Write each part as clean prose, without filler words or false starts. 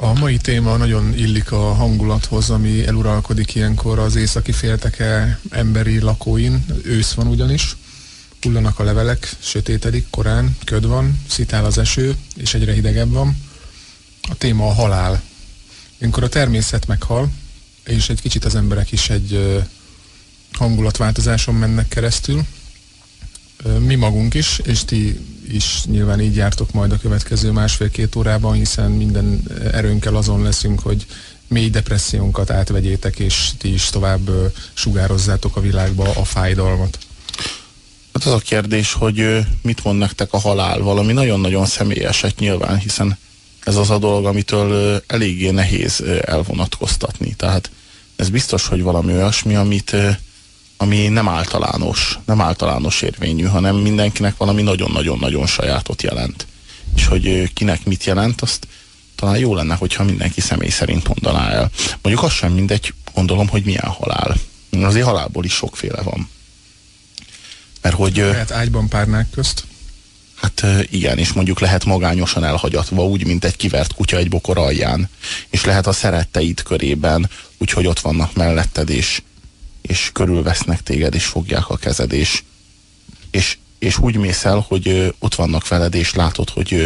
A mai téma nagyon illik a hangulathoz, ami eluralkodik ilyenkor az északi félteke emberi lakóin. Ősz van ugyanis, hullanak a levelek, sötétedik, korán, köd van, szitál az eső, és egyre hidegebb van. A téma a halál. Ilyenkor a természet meghal, és egy kicsit az emberek is egy hangulatváltozáson mennek keresztül. Mi magunk is, és ti is nyilván így jártok majd a következő másfél-két órában, hiszen minden erőnkkel azon leszünk, hogy mély depressziónkat átvegyétek, és ti is tovább sugározzátok a világba a fájdalmat. Hát az a kérdés, hogy mit mond nektek a halál? Valami nagyon-nagyon személyeset nyilván, hiszen ez az a dolog, amitől eléggé nehéz elvonatkoztatni. Tehát ez biztos, hogy valami olyasmi, ami nem általános érvényű, hanem mindenkinek valami nagyon-nagyon-nagyon sajátot jelent. És hogy kinek mit jelent, azt talán jó lenne, hogyha mindenki személy szerint mondaná el. Mondjuk az sem mindegy, gondolom, hogy milyen halál. Azért halálból is sokféle van. Mert hogy... Lehet ágyban párnák közt? Hát igen, és mondjuk lehet magányosan elhagyatva, úgy, mint egy kivert kutya egy bokor alján. És lehet a szeretteid körében, úgyhogy ott vannak melletted, és körülvesznek téged, és fogják a kezed, és úgy mész el, hogy ott vannak veled, és látod,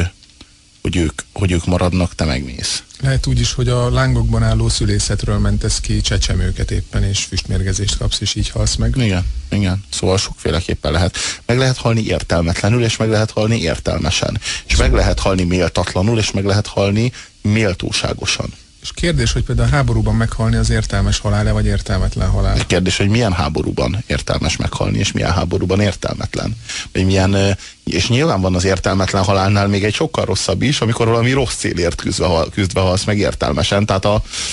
hogy ők maradnak, te megmész. Lehet úgy is, hogy a lángokban álló szülészetről mentesz ki csecsemőket éppen, és füstmérgezést kapsz, és így halsz meg. Igen. Szóval sokféleképpen lehet. Meg lehet halni értelmetlenül, és meg lehet halni értelmesen. És meg lehet halni méltatlanul, és meg lehet halni méltóságosan. És kérdés, hogy például a háborúban meghalni az értelmes halál-e, vagy értelmetlen halál? Kérdés, hogy milyen háborúban értelmes meghalni, és milyen háborúban értelmetlen. És nyilván van az értelmetlen halálnál még egy sokkal rosszabb is, amikor valami rossz célért küzdve halsz meg értelmesen. Tehát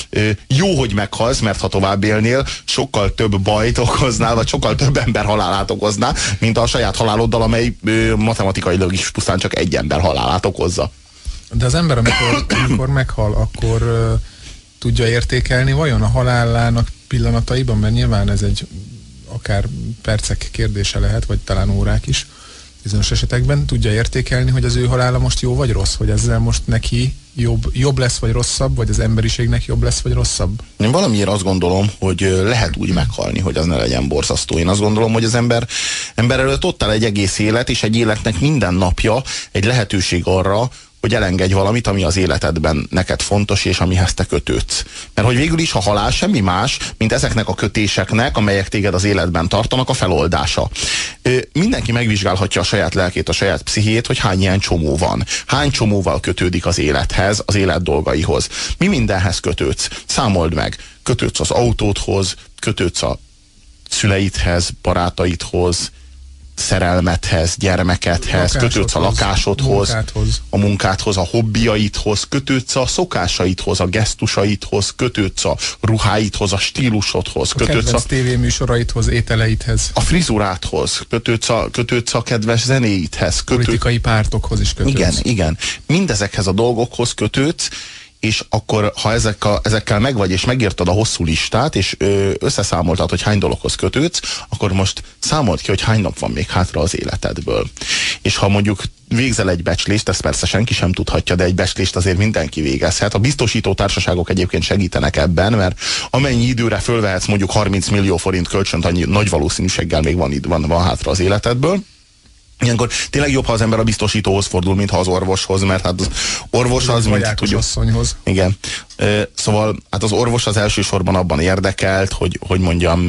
jó, hogy meghalsz, mert ha tovább élnél, sokkal több bajt okoznál, vagy sokkal több ember halálát okoznál, mint a saját haláloddal, amely matematikailag is pusztán csak egy ember halálát okozza. De az ember, amikor meghal, akkor tudja értékelni vajon a halálának pillanataiban, mert nyilván ez egy akár percek kérdése lehet, vagy talán órák is bizonyos esetekben, tudja értékelni, hogy az ő halála most jó vagy rossz, hogy ezzel most neki jobb lesz, vagy rosszabb, vagy az emberiségnek jobb lesz, vagy rosszabb? Én valamiért azt gondolom, hogy lehet úgy meghalni, hogy az ne legyen borzasztó. Én azt gondolom, hogy az ember előtt ott áll egy egész élet, és egy életnek minden napja egy lehetőség arra, hogy elengedj valamit, ami az életedben neked fontos, és amihez te kötődsz. Mert hogy végül is a halál semmi más, mint ezeknek a kötéseknek, amelyek téged az életben tartanak, a feloldása. Mindenki megvizsgálhatja a saját lelkét, a saját pszichét, hogy hány ilyen csomó van. Hány csomóval kötődik az élethez, az élet dolgaihoz. Mi mindenhez kötődsz? Számold meg. Kötődsz az autódhoz, kötődsz a szüleidhez, barátaidhoz, szerelmethez, gyermekedhez, kötődsz a lakásodhoz, a munkádhoz, a hobbiaidhoz, kötődsz a szokásaidhoz, a gesztusaidhoz, kötődsz a ruháidhoz, a stílusodhoz, kötődsz a tévéműsoraidhoz, ételeidhez, a frizurádhoz, kötődsz a kedves zenéidhez, politikai pártokhoz is kötődsz. Igen. Mindezekhez a dolgokhoz kötődsz, és akkor, ha ezekkel megvagy, és megírtad a hosszú listát, és összeszámoltad, hogy hány dologhoz kötődsz, akkor most számold ki, hogy hány nap van még hátra az életedből. És ha mondjuk végzel egy becslést, ezt persze senki sem tudhatja, de egy becslést azért mindenki végezhet. A biztosító társaságok egyébként segítenek ebben, mert amennyi időre fölvehetsz mondjuk 30 millió forint kölcsönt, annyi nagy valószínűséggel még van hátra az életedből. Ilyenkor tényleg jobb, ha az ember a biztosítóhoz fordul, mint ha az orvoshoz, mert hát az orvos az, mint tudjuk. Asszonyhoz. Igen. Szóval hát az orvos az elsősorban abban érdekelt, hogy mondjam,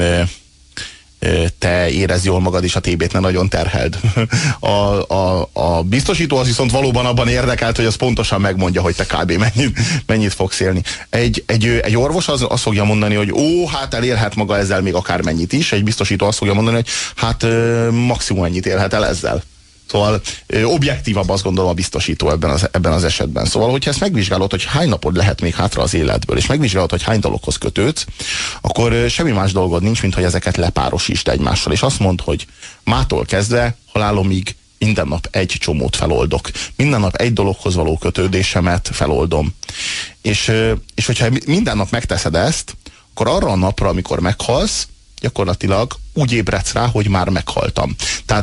te érezd jól magad, és a TB-t ne nagyon terheld. A biztosító az viszont valóban abban érdekelt, hogy az pontosan megmondja, hogy te kb. mennyit fogsz élni. Egy orvos azt fogja mondani, hogy hát elérhet maga ezzel még akármennyit is, egy biztosító azt fogja mondani, hogy hát maximum ennyit élhet el ezzel. Szóval objektívabb, azt gondolom, a biztosító ebben az esetben. Szóval, hogyha ezt megvizsgálod, hogy hány napod lehet még hátra az életből, és megvizsgálod, hogy hány dologhoz kötődsz, akkor semmi más dolgod nincs, mint hogy ezeket lepárosítsd egymással. És azt mondd, hogy mától kezdve halálomig minden nap egy csomót feloldok. Minden nap egy dologhoz való kötődésemet feloldom. És hogyha minden nap megteszed ezt, akkor arra a napra, amikor meghalsz, gyakorlatilag úgy ébredsz rá, hogy már meghaltam. Tehát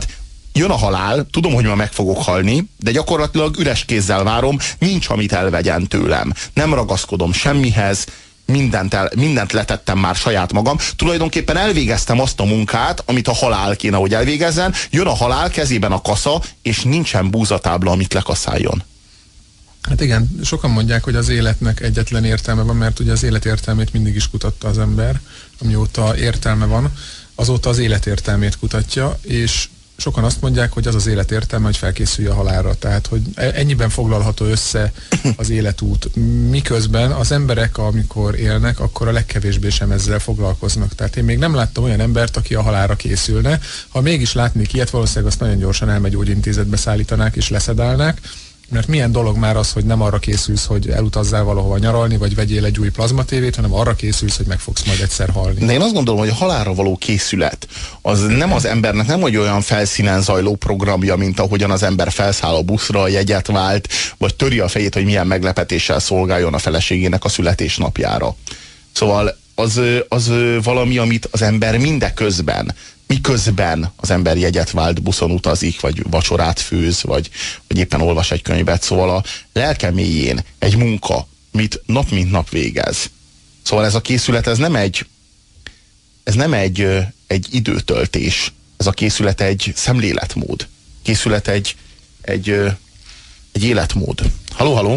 jön a halál, tudom, hogy ma meg fogok halni, de gyakorlatilag üres kézzel várom, nincs, amit elvegyen tőlem. Nem ragaszkodom semmihez, mindent letettem már saját magam. Tulajdonképpen elvégeztem azt a munkát, amit a halál kéne, hogy elvégezzen. Jön a halál, kezében a kasza, és nincsen búzatábla, amit lekaszáljon. Hát igen, sokan mondják, hogy az életnek egyetlen értelme van, mert ugye az élet értelmét mindig is kutatta az ember, amióta értelme van, azóta az élet értelmét kutatja, és sokan azt mondják, hogy az az élet értelme, hogy felkészülj a halálra. Tehát, hogy ennyiben foglalható össze az életút. Miközben az emberek, amikor élnek, akkor a legkevésbé sem ezzel foglalkoznak. Tehát én még nem láttam olyan embert, aki a halálra készülne. Ha mégis látnék ilyet, valószínűleg azt nagyon gyorsan elmegyógyintézetbe szállítanák és leszedálnák. Mert milyen dolog már az, hogy nem arra készülsz, hogy elutazzál valahova nyaralni, vagy vegyél egy új plazmatévét, hanem arra készülsz, hogy meg fogsz majd egyszer halni. De én azt gondolom, hogy a halálra való készület az nem az embernek nem egy olyan felszínen zajló programja, mint ahogyan az ember felszáll a buszra, jegyet vált, vagy töri a fejét, hogy milyen meglepetéssel szolgáljon a feleségének a születésnapjára. Szóval az valami, amit az ember miközben az ember jegyet vált, buszon utazik, vagy vacsorát főz, vagy éppen olvas egy könyvet. Szóval a lelke mélyén egy munka, mit nap mint nap végez. Szóval ez a készület, ez nem egy időtöltés. Ez a készület egy szemléletmód. Készület egy életmód. Halló?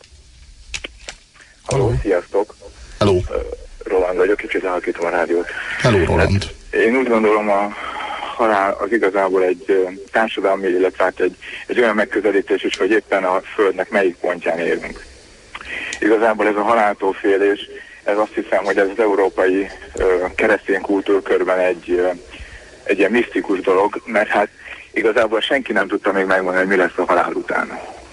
Halló, sziasztok! Halló! Roland vagyok, kicsit elhalkítom a rádiót. Halló, Roland! Hát, én úgy gondolom, a halál az igazából egy társadalmi, illetve hát egy olyan megközelítés is, hogy éppen a Földnek melyik pontján élünk. Igazából ez a haláltól félés, ez azt hiszem, hogy ez az európai keresztény kultúrkörben egy ilyen misztikus dolog, mert hát igazából senki nem tudta még megmondani, hogy mi lesz a halál után.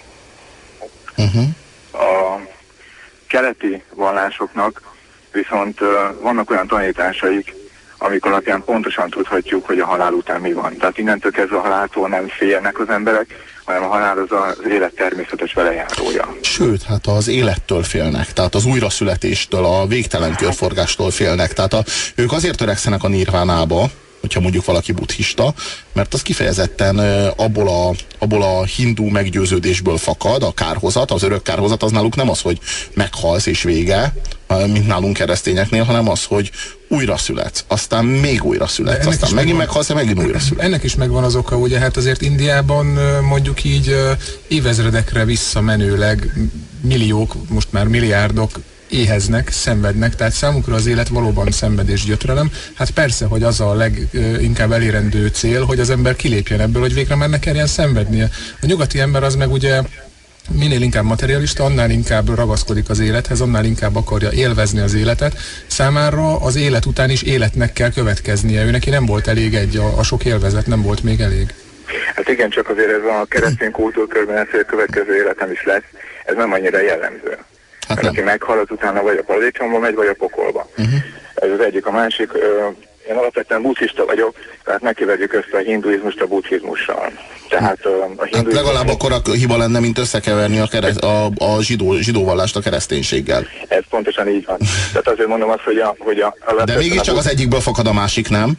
A keleti vallásoknak viszont vannak olyan tanításaik, amik alapján pontosan tudhatjuk, hogy a halál után mi van. Tehát innentől kezdve a haláltól nem félnek az emberek, hanem a halál az az élet természetes velejárója. Sőt, hát az élettől félnek, tehát az újraszületéstől, a végtelen körforgástól félnek. Tehát ők azért törekszenek a nirvánába, hogyha mondjuk valaki buddhista, mert az kifejezetten abból a hindu meggyőződésből fakad, a kárhozat, az örök kárhozat, az náluk nem az, hogy meghalsz és vége, mint nálunk keresztényeknél, hanem az, hogy újra születsz, aztán még újra születsz, aztán megint meghalsz, megint újra születsz. Ennek is megvan az oka, ugye hát azért Indiában mondjuk így évezredekre visszamenőleg milliók, most már milliárdok éheznek, szenvednek, tehát számukra az élet valóban szenvedés, gyötrelem. Hát persze, hogy az a leginkább elérendő cél, hogy az ember kilépjen ebből, hogy végre már ne kelljen szenvednie. A nyugati ember az meg ugye minél inkább materialista, annál inkább ragaszkodik az élethez, annál inkább akarja élvezni az életet. Számára az élet után is életnek kell következnie. Ő neki nem volt elég a sok élvezet nem volt még elég. Hát igen, csak azért ez a keresztény kultúrkörben ez, hogy a következő életem is lesz, ez nem annyira jellemző. Mert aki meghal, az utána vagy a paradicsomba megy, vagy a pokolba. Ez az egyik. A másik, én alapvetően buddhista vagyok, tehát megkeverjük össze a hinduizmust a buddhizmussal. Tehát a hinduizmus... Hát legalább akkor a hiba lenne, mint összekeverni a zsidó vallást a kereszténységgel. Ez pontosan így van. Tehát azért mondom azt, hogy a de mégiscsak az egyikből fakad a másik, nem?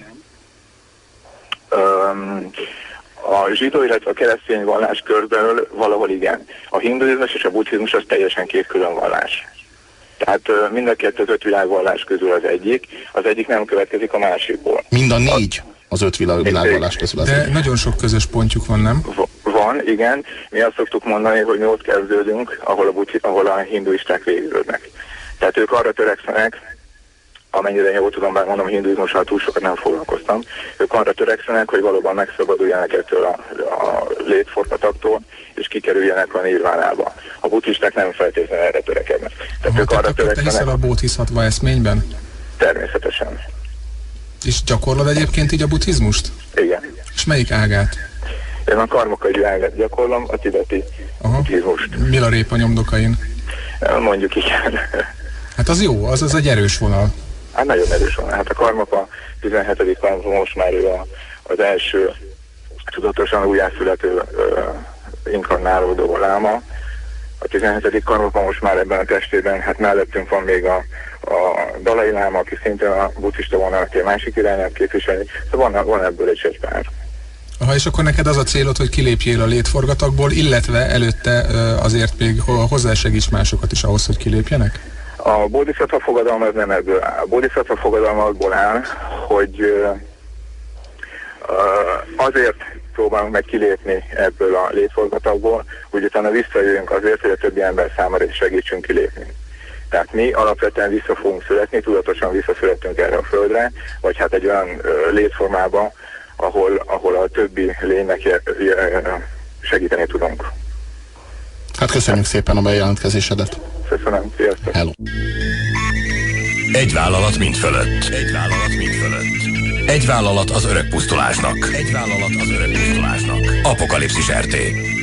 A zsidó, illetve a keresztény vallás körbelül valahol igen. A hinduizmus és a buddhizmus az teljesen két külön vallás. Tehát mind a kettő az 5 világvallás közül az egyik nem következik a másikból. Mind a 4 az 5 világvallás közül. De nagyon sok közös pontjuk van, nem? Van, igen. Mi azt szoktuk mondani, hogy mi ott kezdődünk, ahol a hinduisták végződnek. Tehát ők arra törekszenek, amennyire jól tudom, bár mondom, hinduizmussal túl sokat nem foglalkoztam, ők arra törekszenek, hogy valóban megszabaduljanak ettől a létformataktól, és kikerüljenek a nirvánába. A buddhisták nem feltétlenül erre törekednek. Tehát ők arra törekszenek... Te hiszel a bódhiszatva eszményben? Természetesen. És gyakorlod egyébként így a buddhizmust? Igen. És melyik ágát? Én a karmakai ágát gyakorlom, a tibeti buddhizmust. Milarépa nyomdokain? Mondjuk igen. Hát az jó, az egy erős vonal. Hát nagyon erős vonal. Hát a Karmapa 17. karmapa most már ő az első tudatosan újjászülető inkarnálódó láma. A 17. karmapa most már ebben a testében, hát mellettünk van még a Dalai Láma, aki szintén a buddhista vonal, aki a másik irányát képviseli. Szóval van ebből egy pár. Ha és akkor neked az a célod, hogy kilépjél a létforgatagból, illetve előtte azért még hozzásegíts másokat is ahhoz, hogy kilépjenek? A Bodhisattva fogadalom az nem ebből áll. A Bodhisattva fogadalom abból áll, hogy azért próbálunk meg kilépni ebből a létforgatagból, hogy utána visszajöjjünk azért, hogy a többi ember számára is segítsünk kilépni. Tehát mi alapvetően vissza fogunk születni, tudatosan visszaszülettünk erre a földre, vagy hát egy olyan létformába, ahol a többi lénynek segíteni tudunk. Hát köszönjük szépen a bejelentkezésedet. Köszönöm, sziasztok! Hello. Egy vállalat mind fölött. Egy vállalat mind fölött. Egy vállalat az öreg pusztulásnak. Egy vállalat az öreg pusztulásnak. Apokalipszis RT.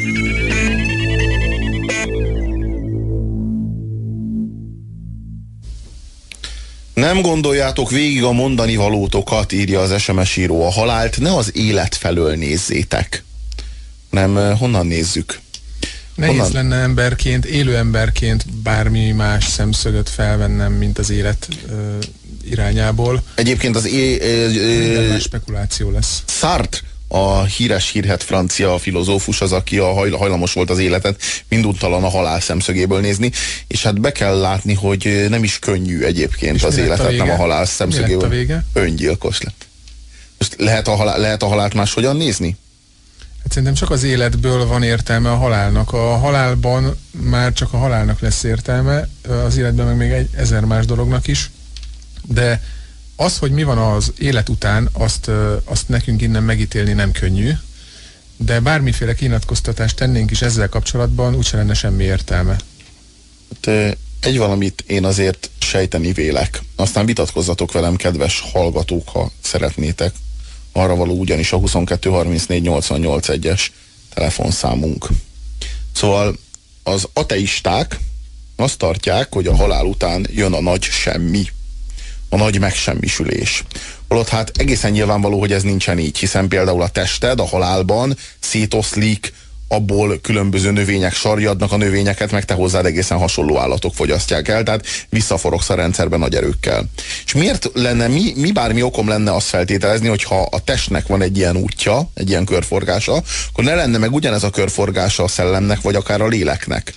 Nem gondoljátok végig a mondani valótokat, írja az SMS író. A halált ne az élet felől nézzétek. Nem, honnan nézzük? Nehéz lenne emberként, élő emberként bármi más szemszögöt felvennem, mint az élet irányából. Egyébként az minden spekuláció lesz. Sartre, a híres hírhedt francia filozófus az, aki hajlamos volt az életet minduntalan a halál szemszögéből nézni, és hát be kell látni, hogy nem is könnyű egyébként és az életet, nem a halál szemszögéből. Öngyilkos lett. Most lehet a halált máshogyan nézni? Hát szerintem csak az életből van értelme a halálnak. A halálban már csak a halálnak lesz értelme, az életben meg még 1000 más dolognak is, de az, hogy mi van az élet után, azt nekünk innen megítélni nem könnyű, de bármiféle kinyilatkoztatást tennénk is ezzel kapcsolatban, úgyse lenne semmi értelme. Hát, egy valamit én azért sejteni vélek. Aztán vitatkozzatok velem, kedves hallgatók, ha szeretnétek. Arra való ugyanis a 22 34 88 1-es telefonszámunk. Szóval az ateisták azt tartják, hogy a halál után jön a nagy semmi. A nagy megsemmisülés. Holott hát egészen nyilvánvaló, hogy ez nincsen így, hiszen például a tested a halálban szétoszlik, abból különböző növények sarjadnak, a növényeket meg te hozzád egészen hasonló állatok fogyasztják el, tehát visszaforogsz a rendszerben nagy erőkkel. És miért lenne, mi bármi okom lenne azt feltételezni, hogyha a testnek van egy ilyen útja, egy ilyen körforgása, akkor ne lenne meg ugyanez a körforgása a szellemnek, vagy akár a léleknek.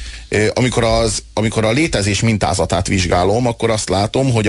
Amikor a létezés mintázatát vizsgálom, akkor azt látom, hogy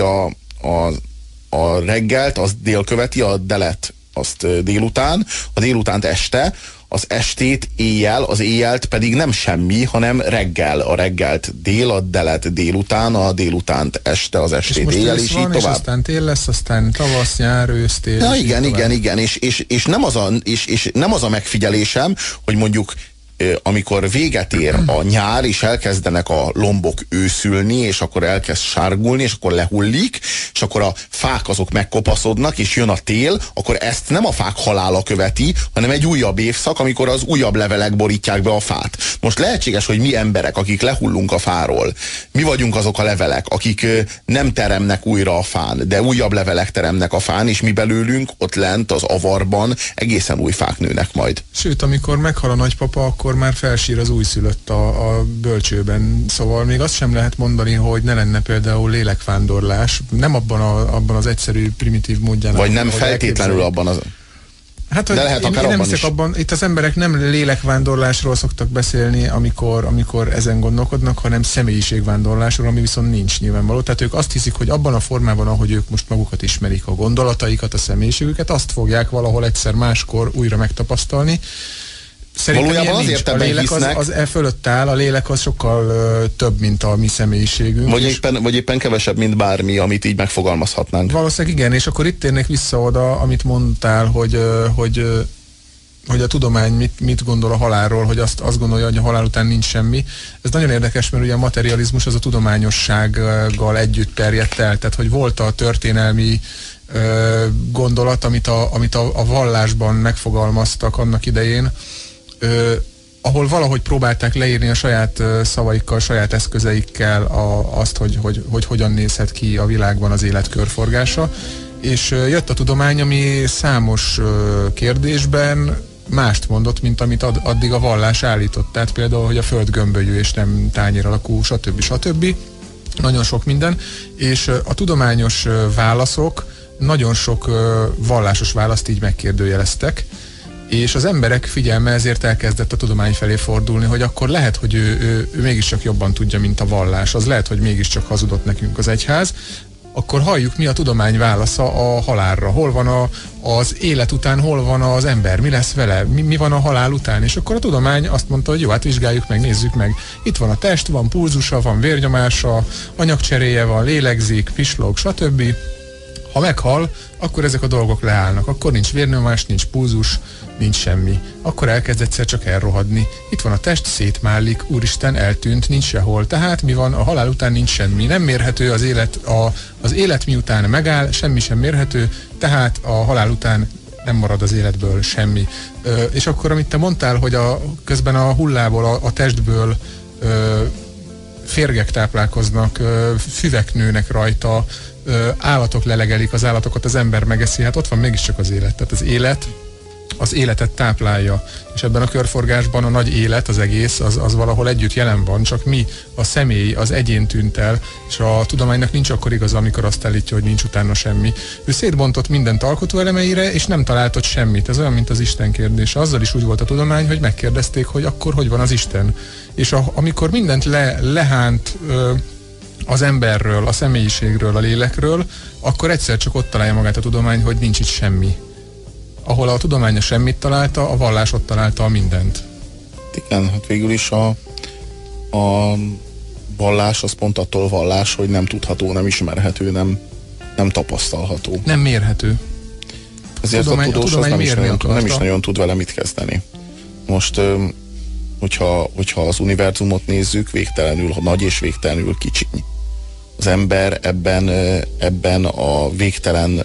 a reggelt az dél követi, a delet azt délután, a délutánt este, az estét éjjel, az éjjelt pedig nem semmi, hanem reggel. A reggelt dél, a delet délután, a délutánt este, az estét éjjel, és így tovább. És aztán tél lesz, aztán tavasz, nyár, ősz, tél. Ja, igen, és nem az a megfigyelésem, hogy mondjuk amikor véget ér a nyár, és elkezdenek a lombok őszülni, és akkor elkezd sárgulni, és akkor lehullik, és akkor a fák azok megkopaszodnak, és jön a tél, akkor ezt nem a fák halála követi, hanem egy újabb évszak, amikor az újabb levelek borítják be a fát. Most lehetséges, hogy mi emberek, akik lehullunk a fáról, mi vagyunk azok a levelek, akik nem teremnek újra a fán, de újabb levelek teremnek a fán, és mi belőlünk ott lent az avarban egészen új fák nőnek majd. Sőt, amikor meghal a nagypapa, akkor már felsír az újszülött a bölcsőben. Szóval még azt sem lehet mondani, hogy ne lenne például lélekvándorlás. Nem abban az egyszerű, primitív módján. Vagy nem feltétlenül abban az... Hát, de lehet akár abban is. Itt az emberek nem lélekvándorlásról szoktak beszélni, amikor ezen gondolkodnak, hanem személyiségvándorlásról, ami viszont nincs nyilvánvaló. Tehát ők azt hiszik, hogy abban a formában, ahogy ők most magukat ismerik, a gondolataikat, a személyiségüket, azt fogják valahol egyszer máskor újra megtapasztalni. Szerintem valójában azért ebben hisznek. Az fölött áll, a lélek az sokkal több, mint a mi személyiségünk. Vagy éppen kevesebb, mint bármi, amit így megfogalmazhatnánk. Valószínűleg igen, és akkor itt térnék vissza oda, amit mondtál, hogy a tudomány mit gondol a halálról, hogy azt gondolja, hogy a halál után nincs semmi. Ez nagyon érdekes, mert ugye a materializmus az a tudományossággal együtt terjedt el, tehát hogy volt a történelmi gondolat, amit a vallásban megfogalmaztak annak idején, ahol valahogy próbálták leírni a saját szavaikkal, saját eszközeikkel azt, hogy hogyan nézhet ki a világban az élet körforgása, és jött a tudomány, ami számos kérdésben mást mondott, mint amit addig a vallás állított. Tehát például, hogy a föld gömbölyű és nem tányér alakú, stb. Nagyon sok minden, és a tudományos válaszok nagyon sok vallásos választ így megkérdőjeleztek, És az emberek figyelme ezért elkezdett a tudomány felé fordulni, hogy akkor lehet, hogy ő mégiscsak jobban tudja, mint a vallás. Az lehet, hogy mégiscsak hazudott nekünk az egyház. Akkor halljuk, mi a tudomány válasza a halálra. Hol van az élet után, hol van az ember, mi lesz vele, mi van a halál után. És akkor a tudomány azt mondta, hogy jó, hát vizsgáljuk meg, nézzük meg. Itt van a test, van pulzusa, van vérnyomása, anyagcseréje van, lélegzik, pislog, stb. Ha meghal, akkor ezek a dolgok leállnak. Akkor nincs vérnyomás, nincs pulzus, nincs semmi. Akkor elkezd egyszer csak elrohadni. Itt van a test, szétmállik, úristen, eltűnt, nincs sehol. Tehát mi van? A halál után nincs semmi. Nem mérhető az élet, az élet miután megáll, semmi sem mérhető, tehát a halál után nem marad az életből semmi. És akkor, amit te mondtál, hogy közben a hullából, a testből férgek táplálkoznak, füvek nőnek rajta, állatok lelegelik az állatokat, az ember megeszi, hát ott van mégiscsak az élet. Tehát az életet táplálja, és ebben a körforgásban a nagy élet, az egész, az valahol együtt jelen van, csak mi, a személy, az egyén tűnt el, és a tudománynak nincs akkor igaza, amikor azt állítja, hogy nincs utána semmi. Ő szétbontott mindent alkotóelemeire, és nem talált ott semmit. Ez olyan, mint az Isten kérdése. Azzal is úgy volt a tudomány, hogy megkérdezték, hogy akkor hogy van az Isten. És amikor mindent lehánt az emberről, a személyiségről, a lélekről, akkor egyszer csak ott találja magát a tudomány, hogy nincs itt semmi. Ahol a tudomány semmit találta, a vallás ott találta a mindent. Igen, hát végül is a vallás az pont attól vallás, hogy nem tudható, nem ismerhető, nem tapasztalható. Nem mérhető. Ezért a tudós az nem is nagyon tud vele mit kezdeni. Most, hogyha az univerzumot nézzük, végtelenül nagy és végtelenül kicsiny. Az ember ebben a végtelen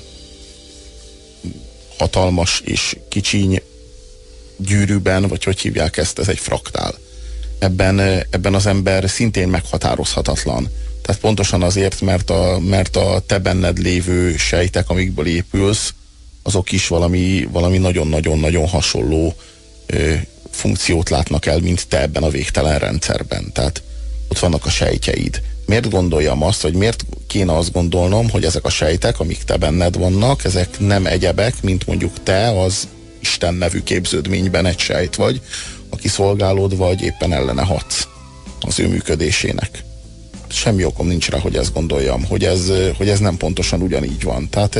hatalmas és kicsiny gyűrűben, vagy hogy hívják ezt, ez egy fraktál. Ebben az ember szintén meghatározhatatlan. Tehát pontosan azért, mert a te benned lévő sejtek, amikből épülsz, azok is valami nagyon-nagyon-nagyon hasonló funkciót látnak el, mint te ebben a végtelen rendszerben. Tehát ott vannak a sejtjeid. Miért gondoljam azt, vagy miért kéne azt gondolnom, hogy ezek a sejtek, amik te benned vannak, ezek nem egyebek, mint mondjuk te az Isten nevű képződményben egy sejt vagy, aki szolgálod, vagy éppen ellene hatsz az ő működésének. Semmi okom nincs rá, hogy ezt gondoljam, hogy ez nem pontosan ugyanígy van. Tehát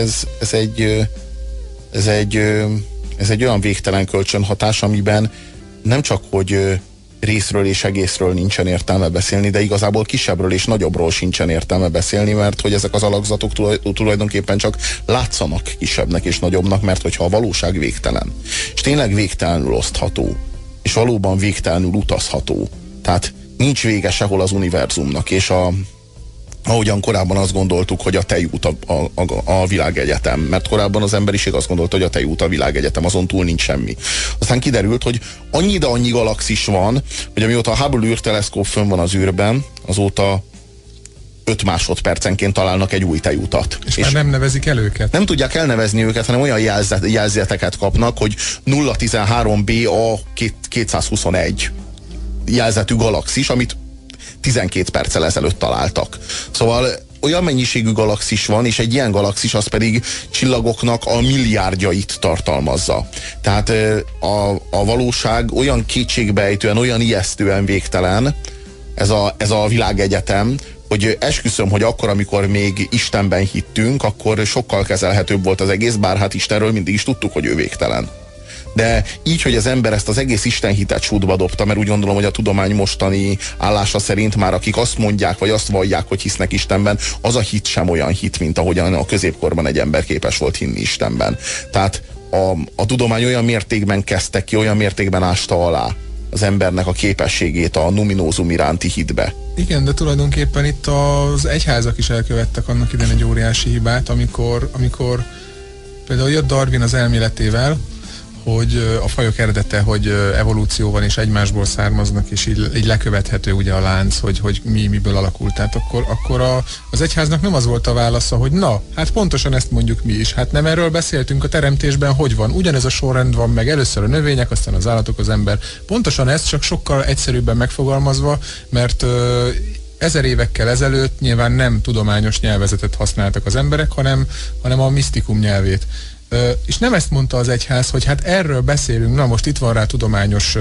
ez egy olyan végtelen kölcsönhatás, amiben nem csak, hogy részről és egészről nincsen értelme beszélni, de igazából kisebbről és nagyobbról sincsen értelme beszélni, mert hogy ezek az alakzatok tulajdonképpen csak látszanak kisebbnek és nagyobbnak, mert hogyha a valóság végtelen, és tényleg végtelenül osztható, és valóban végtelenül utazható, tehát nincs vége sehol az univerzumnak, és ahogyan korábban azt gondoltuk, hogy a tejút a világegyetem, mert korábban az emberiség azt gondolta, hogy a tejút a világegyetem, azon túl nincs semmi. Aztán kiderült, hogy annyi galaxis van, hogy amióta a Hubble űrteleszkóp fönn van az űrben, azóta 5 másodpercenként találnak egy új tejútat. És már nem nevezik el őket? Nem tudják elnevezni őket, hanem olyan jelzeteket kapnak, hogy 013BA 221 jelzetű galaxis, amit 12 perccel ezelőtt találtak. Szóval olyan mennyiségű galaxis van, és egy ilyen galaxis az pedig csillagoknak a milliárdjait tartalmazza. Tehát a valóság olyan kétségbejtően, olyan ijesztően végtelen, ez a világegyetem, hogy esküszöm, hogy akkor, amikor még Istenben hittünk, akkor sokkal kezelhetőbb volt az egész, bár hát Istenről mindig is tudtuk, hogy ő végtelen. De így, hogy az ember ezt az egész istenhitet sútba dobta, mert úgy gondolom, hogy a tudomány mostani állása szerint már akik azt mondják, vagy azt vallják, hogy hisznek Istenben, az a hit sem olyan hit, mint ahogyan a középkorban egy ember képes volt hinni Istenben. Tehát a tudomány olyan mértékben kezdte ki, olyan mértékben ásta alá az embernek a képességét a numinózum iránti hitbe. Igen, de tulajdonképpen itt az egyházak is elkövettek annak idején egy óriási hibát, amikor például jött Darwin az elméletével, hogy a fajok eredete, hogy evolúció van, és egymásból származnak, és így lekövethető ugye a lánc, hogy miből alakult. Tehát akkor az egyháznak nem az volt a válasza, hogy na, hát pontosan ezt mondjuk mi is. Hát nem erről beszéltünk a teremtésben, hogy van. Ugyanez a sorrend van meg, először a növények, aztán az állatok, az ember. Pontosan ez, csak sokkal egyszerűbben megfogalmazva, mert 1000 évekkel ezelőtt nyilván nem tudományos nyelvezetet használtak az emberek, hanem a misztikum nyelvét. És nem ezt mondta az egyház, hogy hát erről beszélünk, na most itt van rá tudományos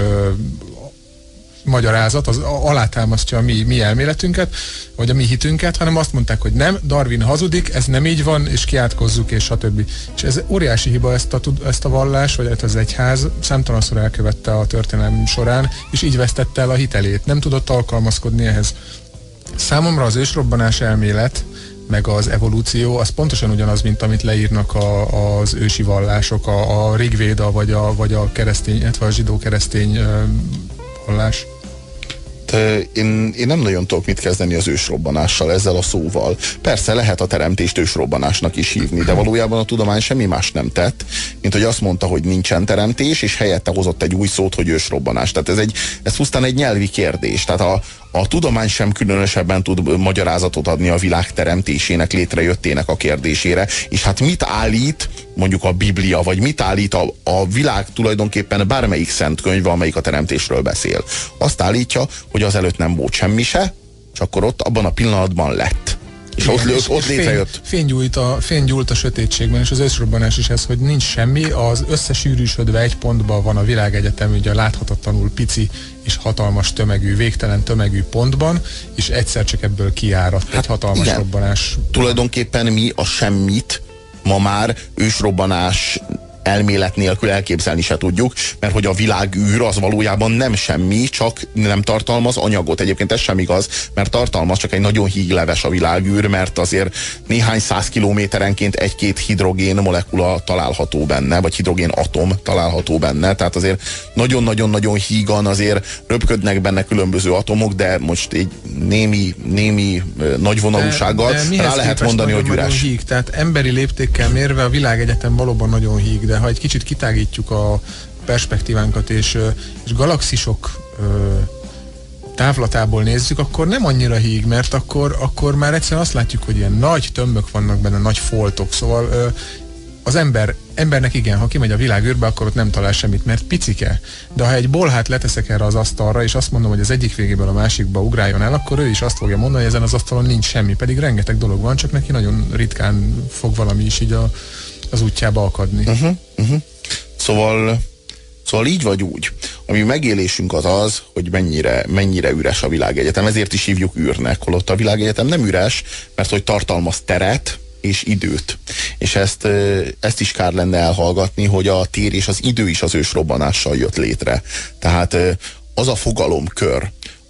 magyarázat, az alátámasztja a mi elméletünket, vagy a mi hitünket, hanem azt mondták, hogy nem, Darwin hazudik, ez nem így van, és kiátkozzuk, és stb. És ez óriási hiba, ezt a vallás, vagy az egyház számtalanszor elkövette a történelem során, és így vesztette el a hitelét. Nem tudott alkalmazkodni ehhez. Számomra az ősrobbanás elmélet, meg az evolúció, az pontosan ugyanaz, mint amit leírnak az ősi vallások, a Rigvéda, vagy a keresztény, illetve a zsidó-keresztény vallás. Én nem nagyon tudok mit kezdeni az ősrobbanással, ezzel a szóval. Persze lehet a teremtést ősrobbanásnak is hívni, de valójában a tudomány semmi más nem tett, mint hogy azt mondta, hogy nincsen teremtés, és helyette hozott egy új szót, hogy ősrobbanás. Tehát ez pusztán egy nyelvi kérdés. Tehát a tudomány sem különösebben tud magyarázatot adni a világ teremtésének, létrejöttének a kérdésére. És hát mit állít mondjuk a Biblia, vagy mit állít a világ tulajdonképpen bármelyik szent könyv, amelyik a teremtésről beszél? Azt állítja, hogy azelőtt nem volt semmi se, és akkor ott abban a pillanatban lett. És ott létrejött. Fénygyújt a sötétségben, és az ősrobbanás is ez, hogy nincs semmi, az összesűrűsödve egy pontban van a világegyetem, ugye a láthatatlanul pici és hatalmas tömegű, végtelen tömegű pontban, és egyszer csak ebből kiáradt egy hatalmas igen. robbanás. Tulajdonképpen mi a semmit ma már ősrobbanás elmélet nélkül elképzelni se tudjuk, mert hogy a világűr az valójában nem semmi, csak nem tartalmaz anyagot. Egyébként ez sem igaz, mert tartalmaz csak egy nagyon híg leves a világűr, mert azért néhány 100 kilométerenként egy-két hidrogén molekula található benne, vagy hidrogén atom található benne, tehát azért nagyon-nagyon-nagyon hígan azért röpködnek benne különböző atomok, de most egy némi nagyvonalúsággal rá lehet mondani, hogy üres. Híg, tehát emberi léptékkel mérve a világegyetem valóban nagyon híg, de ha egy kicsit kitágítjuk a perspektívánkat, és galaxisok távlatából nézzük, akkor nem annyira híg, mert akkor már egyszerűen azt látjuk, hogy ilyen nagy tömbök vannak benne, nagy foltok, szóval az embernek igen, ha kimegy a világűrbe, akkor ott nem talál semmit, mert picike. De ha egy bolhát leteszek erre az asztalra, és azt mondom, hogy az egyik végéből a másikba ugráljon el, akkor ő is azt fogja mondani, hogy ezen az asztalon nincs semmi, pedig rengeteg dolog van, csak neki nagyon ritkán fog valami is így az útjába akadni. Szóval így vagy úgy. Ami megélésünk az, hogy mennyire üres a világegyetem. Ezért is hívjuk űrnek, holott a világegyetem nem üres, mert hogy tartalmaz teret és időt. És ezt is kár lenne elhallgatni, hogy a tér és az idő is az ősrobbanással jött létre. Tehát az a fogalomkör,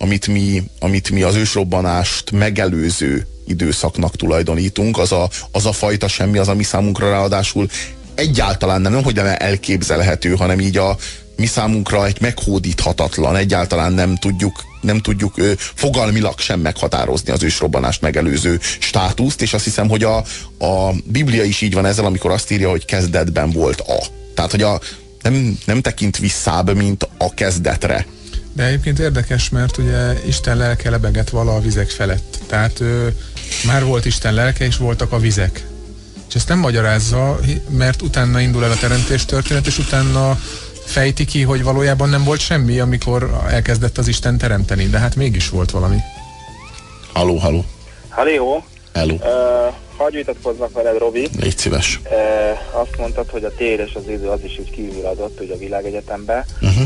amit mi az ősrobbanást megelőző időszaknak tulajdonítunk, az a fajta semmi, az ami számunkra ráadásul egyáltalán nem, hogy nem elképzelhető, hanem így a mi számunkra egy meghódíthatatlan, egyáltalán nem tudjuk fogalmilag sem meghatározni az ősrobbanást megelőző státuszt, és azt hiszem, hogy a Biblia is így van ezzel, amikor azt írja, hogy kezdetben volt a. Tehát, hogy nem tekint visszább, mint a kezdetre. De egyébként érdekes, mert ugye Isten lelke lebegett vala a vizek felett. Tehát már volt Isten lelke, és voltak a vizek. És ezt nem magyarázza, mert utána indul el a teremtés történet, és utána fejti ki, hogy valójában nem volt semmi, amikor elkezdett az Isten teremteni, de hát mégis volt valami. Halló. Halló. Hello. Hagyj vitatkozzak veled, Robi. Légy szíves. Azt mondtad, hogy a tér és az idő az is így kívüladott, ugye a világegyetemben.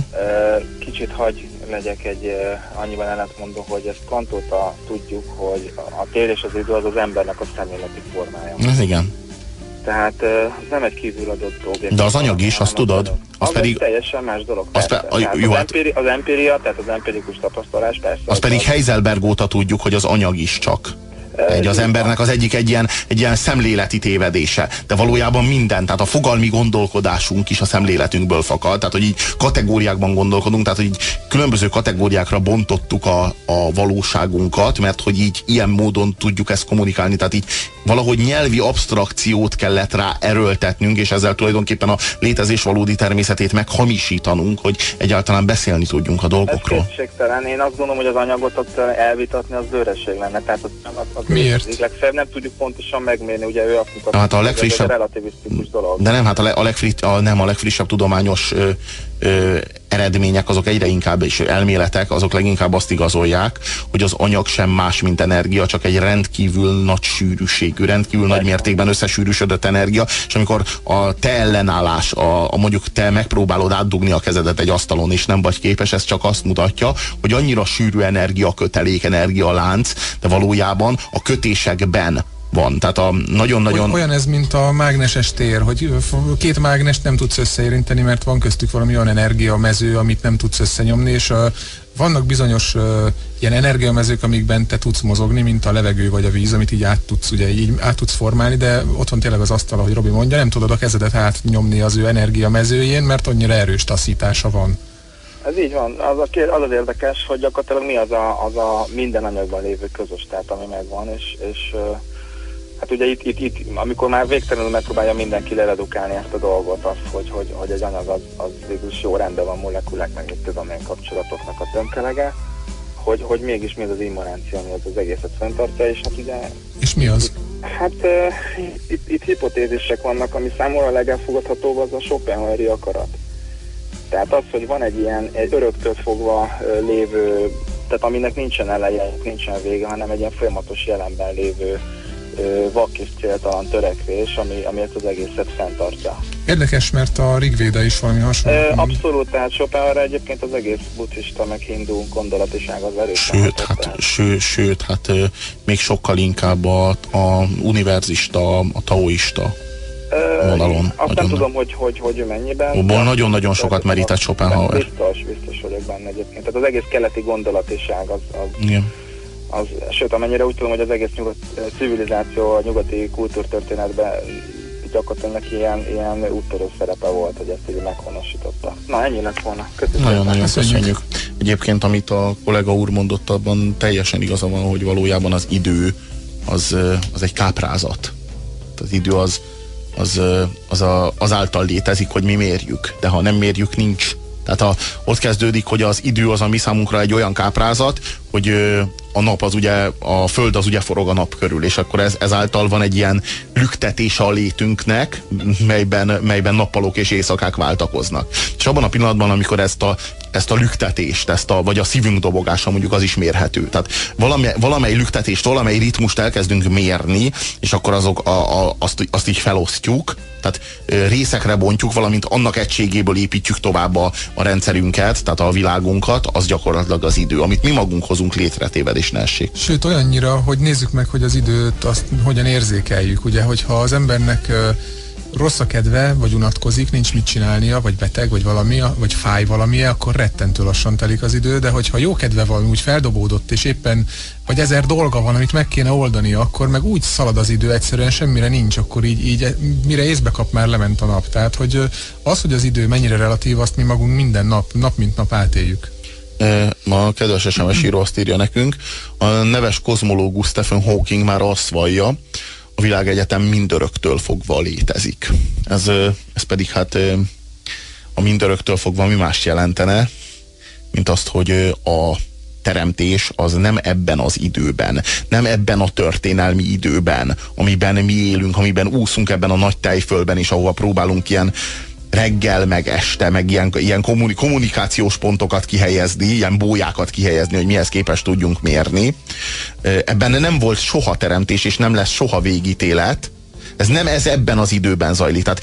Kicsit hagy legyek annyiban ellentmondó, hogy ezt Kantóta tudjuk, hogy a tér és az idő az az embernek a szemléleti formája. Ez igen. Tehát nem egy kívüladott objektum. De az anyag is, azt tudod. Az pedig teljesen más dolog. Az empíria, tehát az empirikus tapasztalás persze. Az pedig Heisenberg óta tudjuk, hogy az anyag is csak az embernek az egyik egy ilyen szemléleti tévedése. De valójában minden, tehát a fogalmi gondolkodásunk is a szemléletünkből fakad, tehát hogy így kategóriákban gondolkodunk, tehát hogy így különböző kategóriákra bontottuk a valóságunkat, mert hogy így ilyen módon tudjuk ezt kommunikálni, tehát így valahogy nyelvi absztrakciót kellett rá erőltetnünk, és ezzel tulajdonképpen a létezés valódi természetét meghamisítanunk, hogy egyáltalán beszélni tudjunk a dolgokról. Ez kétségtelen. Én azt gondolom, hogy az anyagot ott elvitatni az bőresség lenne. Tehát az miért? Legfeljebb nem tudjuk pontosan megmérni, ugye ő azt mutatja, hát a legfrissebb, relativisztikus dolog. De nem, hát a legfrissebb tudományos eredmények, azok egyre inkább, és elméletek, azok leginkább azt igazolják, hogy az anyag sem más, mint energia, csak egy rendkívül nagy sűrűségű, rendkívül nagy mértékben összesűrűsödött energia, és amikor a te ellenállás, mondjuk te megpróbálod átdugni a kezedet egy asztalon, és nem vagy képes, ez csak azt mutatja, hogy annyira sűrű energiakötelék, energialánc, de valójában a kötésekben van. Tehát nagyon-nagyon... Olyan ez, mint a mágneses tér, hogy két mágnest nem tudsz összeérinteni, mert van köztük valami olyan energiamező, amit nem tudsz összenyomni, és vannak bizonyos ilyen energiamezők, amikben te tudsz mozogni, mint a levegő vagy a víz, amit így át tudsz formálni, de ott van tényleg az asztal, ahogy Robi mondja, nem tudod a kezedet átnyomni az ő energiamezőjén, mert annyira erős taszítása van. Ez így van. Az érdekes, hogy gyakorlatilag mi az a minden anyagban lévő közös, tehát ami megvan, és hát ugye itt, amikor már végtelenül megpróbálja mindenki leredukálni ezt a dolgot, hogy egy anyag az végül is jó rendben van, molekulák, meg mit tudom én kapcsolatoknak a tömkelege, hogy mégis mi az az immanencia, ami az egészet fenntartja, és hát ugye... És mi az? Hát itt hipotézisek vannak, ami számomra a legelfogadhatóbb, az a Schopenhaueri akarat. Tehát az, hogy van egy ilyen egy öröktől fogva lévő, tehát aminek nincsen eleje, nincsen vége, hanem egy ilyen folyamatos jelenben lévő vak és céltalan törekvés, ami ezt az egészet fenntartja. Érdekes, mert a Rigvéda is valami hasonló. Abszolút, tehát Schopenhauer egyébként az egész buddhista meg hindu gondolatiság az erősen. Sőt, még sokkal inkább a univerzista, a taoista vonalon. Azt nem tudom, hogy mennyiben. Nagyon-nagyon sokat merített Schopenhauer. Biztos vagyok benne egyébként. Tehát az egész keleti gondolatiság az, sőt, amennyire úgy tudom, hogy az egész civilizáció, a nyugati kultúrtörténetben gyakorlatilag neki ilyen úttörő szerepe volt, hogy ezt így meghonosította. Na, ennyi lett volna. Nagyon-nagyon köszönjük. Egyébként, amit a kollega úr mondott, abban teljesen igaza van, hogy valójában az idő az egy káprázat. Az idő az által létezik, hogy mi mérjük, de ha nem mérjük, nincs. Tehát ott kezdődik, hogy az idő az a mi számunkra egy olyan káprázat, hogy a nap az ugye, a föld az ugye forog a nap körül, és akkor ezáltal van egy ilyen lüktetése a létünknek, melyben nappalok és éjszakák váltakoznak. És abban a pillanatban, amikor ezt a lüktetést, vagy a szívünk dobogása mondjuk az is mérhető. Tehát valamely lüktetést, valamely ritmust elkezdünk mérni, és akkor azt így felosztjuk, tehát részekre bontjuk, valamint annak egységéből építjük tovább a rendszerünket, tehát a világunkat, az gyakorlatilag az idő, amit mi magunk hozunk létre, tévedés ne essék. Sőt, olyannyira, hogy nézzük meg, hogy az időt azt hogyan érzékeljük, ugye, hogyha az embernek rossz a kedve, vagy unatkozik, nincs mit csinálnia, vagy beteg, vagy valami, vagy fáj valamilyen, akkor rettentő lassan telik az idő, de hogyha jó kedve van, úgy feldobódott, és éppen vagy 1000 dolga van, amit meg kéne oldania, akkor meg úgy szalad az idő, egyszerűen semmire nincs, akkor így mire észbe kap, már lement a nap. Tehát, hogy az, hogy az idő mennyire relatív, azt mi magunk minden nap mint nap átéljük. Ma a kedves SMS író azt írja nekünk, a neves kozmológus Stephen Hawking már azt vallja, a világegyetem mindöröktől fogva létezik. Ez pedig hát a mindöröktől fogva mi más jelentene, mint azt, hogy a teremtés az nem ebben az időben, nem ebben a történelmi időben, amiben mi élünk, amiben úszunk ebben a nagy tejföldben, és ahova próbálunk ilyen reggel, meg este, meg ilyen kommunikációs pontokat kihelyezni, ilyen bójákat kihelyezni, hogy mihez képest tudjunk mérni. Ebben nem volt soha teremtés, és nem lesz soha végítélet. Ez ebben az időben zajlik. Tehát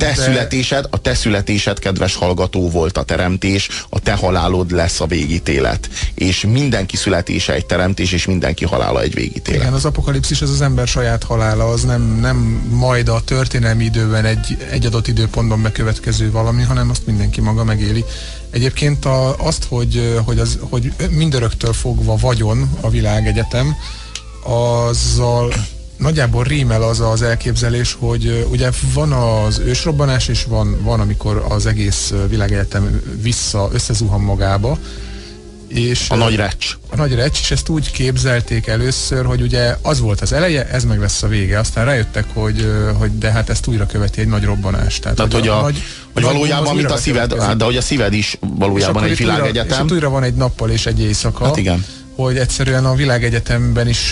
a te születésed, kedves hallgató, volt a teremtés, a te halálod lesz a végítélet. És mindenki születése egy teremtés, és mindenki halála egy végítélet. Igen, az apokalipszis az ember saját halála, az nem majd a történelmi időben egy adott időpontban bekövetkező valami, hanem azt mindenki maga megéli. Egyébként azt, hogy mindöröktől fogva vagyon a világegyetem, azzal nagyjából rímel az elképzelés, hogy ugye van az ősrobbanás, és van amikor az egész világegyetem összezuhan magába. És a nagy recs. A nagy recs, és ezt úgy képzelték először, hogy ugye az volt az eleje, ez meg lesz a vége. Aztán rájöttek, hogy de hát ezt újra követi egy nagy robbanás. Tehát hogy valójában, mint a szíved, de hogy a szíved is valójában egy világegyetem. És újra van egy nappal és egy éjszaka. Hát igen. Hogy egyszerűen a világegyetemben is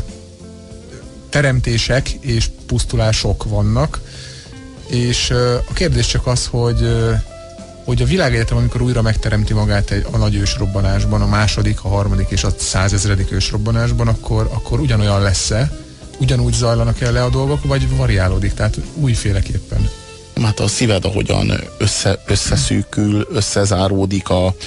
teremtések és pusztulások vannak, és a kérdés csak az, hogy a világegyetem, amikor újra megteremti magát a nagy ősrobbanásban, a második, a harmadik és a 100 000. ősrobbanásban, akkor ugyanolyan lesz-e, ugyanúgy zajlanak el le a dolgok, vagy variálódik, tehát újféleképpen. Hát a szíved ahogyan összeszűkül, összezáródik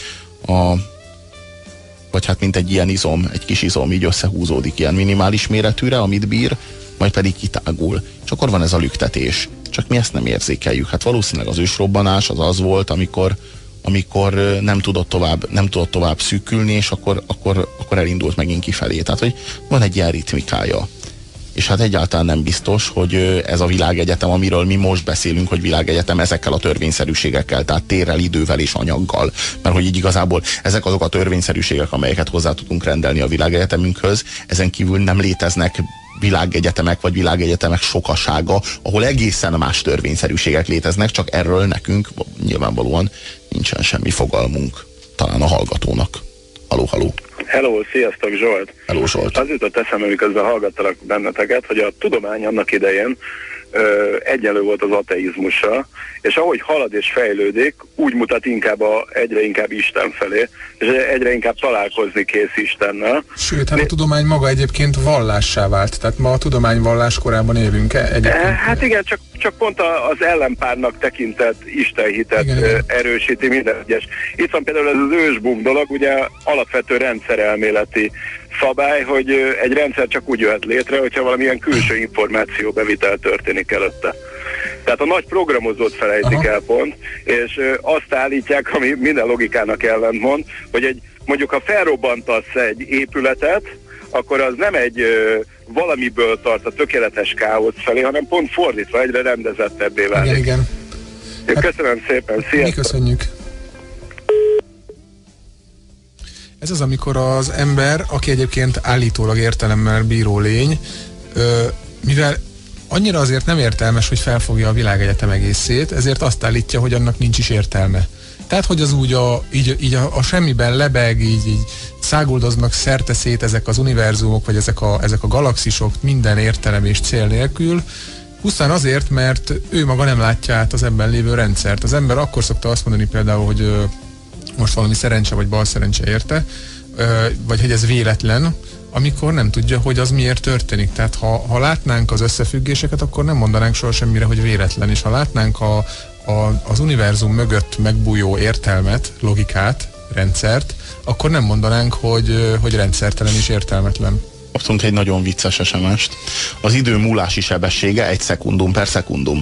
vagy hát mint egy ilyen izom, egy kis izom így összehúzódik ilyen minimális méretűre, amit bír, majd pedig kitágul. És akkor van ez a lüktetés. Csak mi ezt nem érzékeljük. Hát valószínűleg az ősrobbanás az volt, amikor nem tudott tovább szűkülni, és akkor elindult megint kifelé. Tehát, hogy van egy ilyen ritmikája. És hát egyáltalán nem biztos, hogy ez a világegyetem, amiről mi most beszélünk, hogy világegyetem ezekkel a törvényszerűségekkel, tehát térrel, idővel és anyaggal. Mert hogy így igazából ezek azok a törvényszerűségek, amelyeket hozzá tudunk rendelni a világegyetemünkhöz, ezen kívül nem léteznek világegyetemek vagy világegyetemek sokasága, ahol egészen más törvényszerűségek léteznek, csak erről nekünk nyilvánvalóan nincsen semmi fogalmunk. Talán a hallgatónak. Haló. Hello, sziasztok, Zsolt! Hello, Zsolt! Az jutott eszembe, miközben hallgattalak benneteket, hogy a tudomány annak idején egyenlő volt az ateizmussal, és ahogy halad és fejlődik, úgy mutat egyre inkább Isten felé, és egyre inkább találkozni kész Istennel. Sőt, hát a tudomány maga egyébként vallássá vált, tehát ma a tudományvallás korában élünk egyébként. Hát igen, csak pont az ellenpárnak tekintett istenhitet erősíti minden egyes. Itt van például ez az ősbum dolog, ugye alapvető rendszerelméleti szabály, hogy egy rendszer csak úgy jöhet létre, hogyha valamilyen külső információ bevitel történik előtte. Tehát a nagy programozót felejtik el pont, és azt állítják, ami minden logikának ellentmond, hogy mondjuk ha felrobbantasz egy épületet, akkor az nem egy valamiből tart a tökéletes káosz felé, hanem pont fordítva egyre rendezettebbé válik. Igen. Köszönöm szépen, sziasztok! Mi köszönjük! Ez az, amikor az ember, aki egyébként állítólag értelemmel bíró lény, mivel annyira azért nem értelmes, hogy felfogja a világegyetem egészét, ezért azt állítja, hogy annak nincs is értelme. Tehát, hogy az úgy a semmiben lebeg, így száguldoznak szerte-szét ezek az univerzumok, vagy ezek a galaxisok minden értelem és cél nélkül, pusztán azért, mert ő maga nem látja át az ebben lévő rendszert. Az ember akkor szokta azt mondani például, hogy most valami szerencse vagy bal szerencse érte, vagy hogy ez véletlen, amikor nem tudja, hogy az miért történik. Tehát ha látnánk az összefüggéseket, akkor nem mondanánk soha semmire, hogy véletlen, és ha látnánk az univerzum mögött megbújó értelmet, logikát, rendszert, akkor nem mondanánk, hogy rendszertelen és értelmetlen. Kaptunk egy nagyon vicces SMS-t. Az idő múlási sebessége 1 szekundum per szekundum.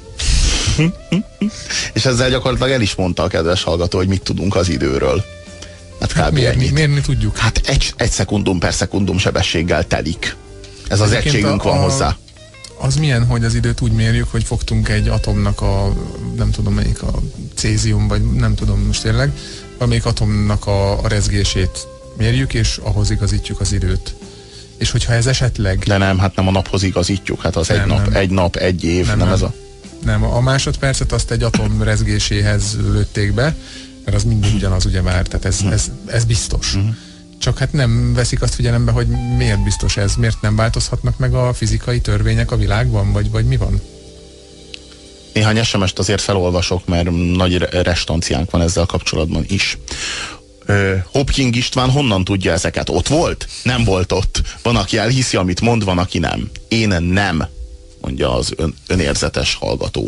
És ezzel gyakorlatilag el is mondta a kedves hallgató, hogy mit tudunk az időről. Hát mérni tudjuk. Hát 1 szekundum per szekundum sebességgel telik. Ez az egységünk van hozzá. Az milyen, hogy az időt úgy mérjük, hogy fogtunk egy atomnak nem tudom melyik, a cézium, vagy nem tudom most tényleg, valamelyik atomnak a rezgését mérjük, és ahhoz igazítjuk az időt. És hogyha ez esetleg... De nem, hát nem a naphoz igazítjuk, hát az egy nap, egy év, nem ez a... Nem, a másodpercet azt egy atom rezgéséhez lőtték be, mert az mindig ugyanaz ugye már, tehát ez biztos. Csak hát nem veszik azt figyelembe, hogy miért biztos ez, miért nem változhatnak meg a fizikai törvények a világban, vagy mi van? Néhány SMS-t azért felolvasok, mert nagy restanciánk van ezzel kapcsolatban is. Hopking István honnan tudja ezeket? Ott volt? Nem volt ott. Van, aki elhiszi, amit mond, van, aki nem. Én nem, mondja az önérzetes hallgató.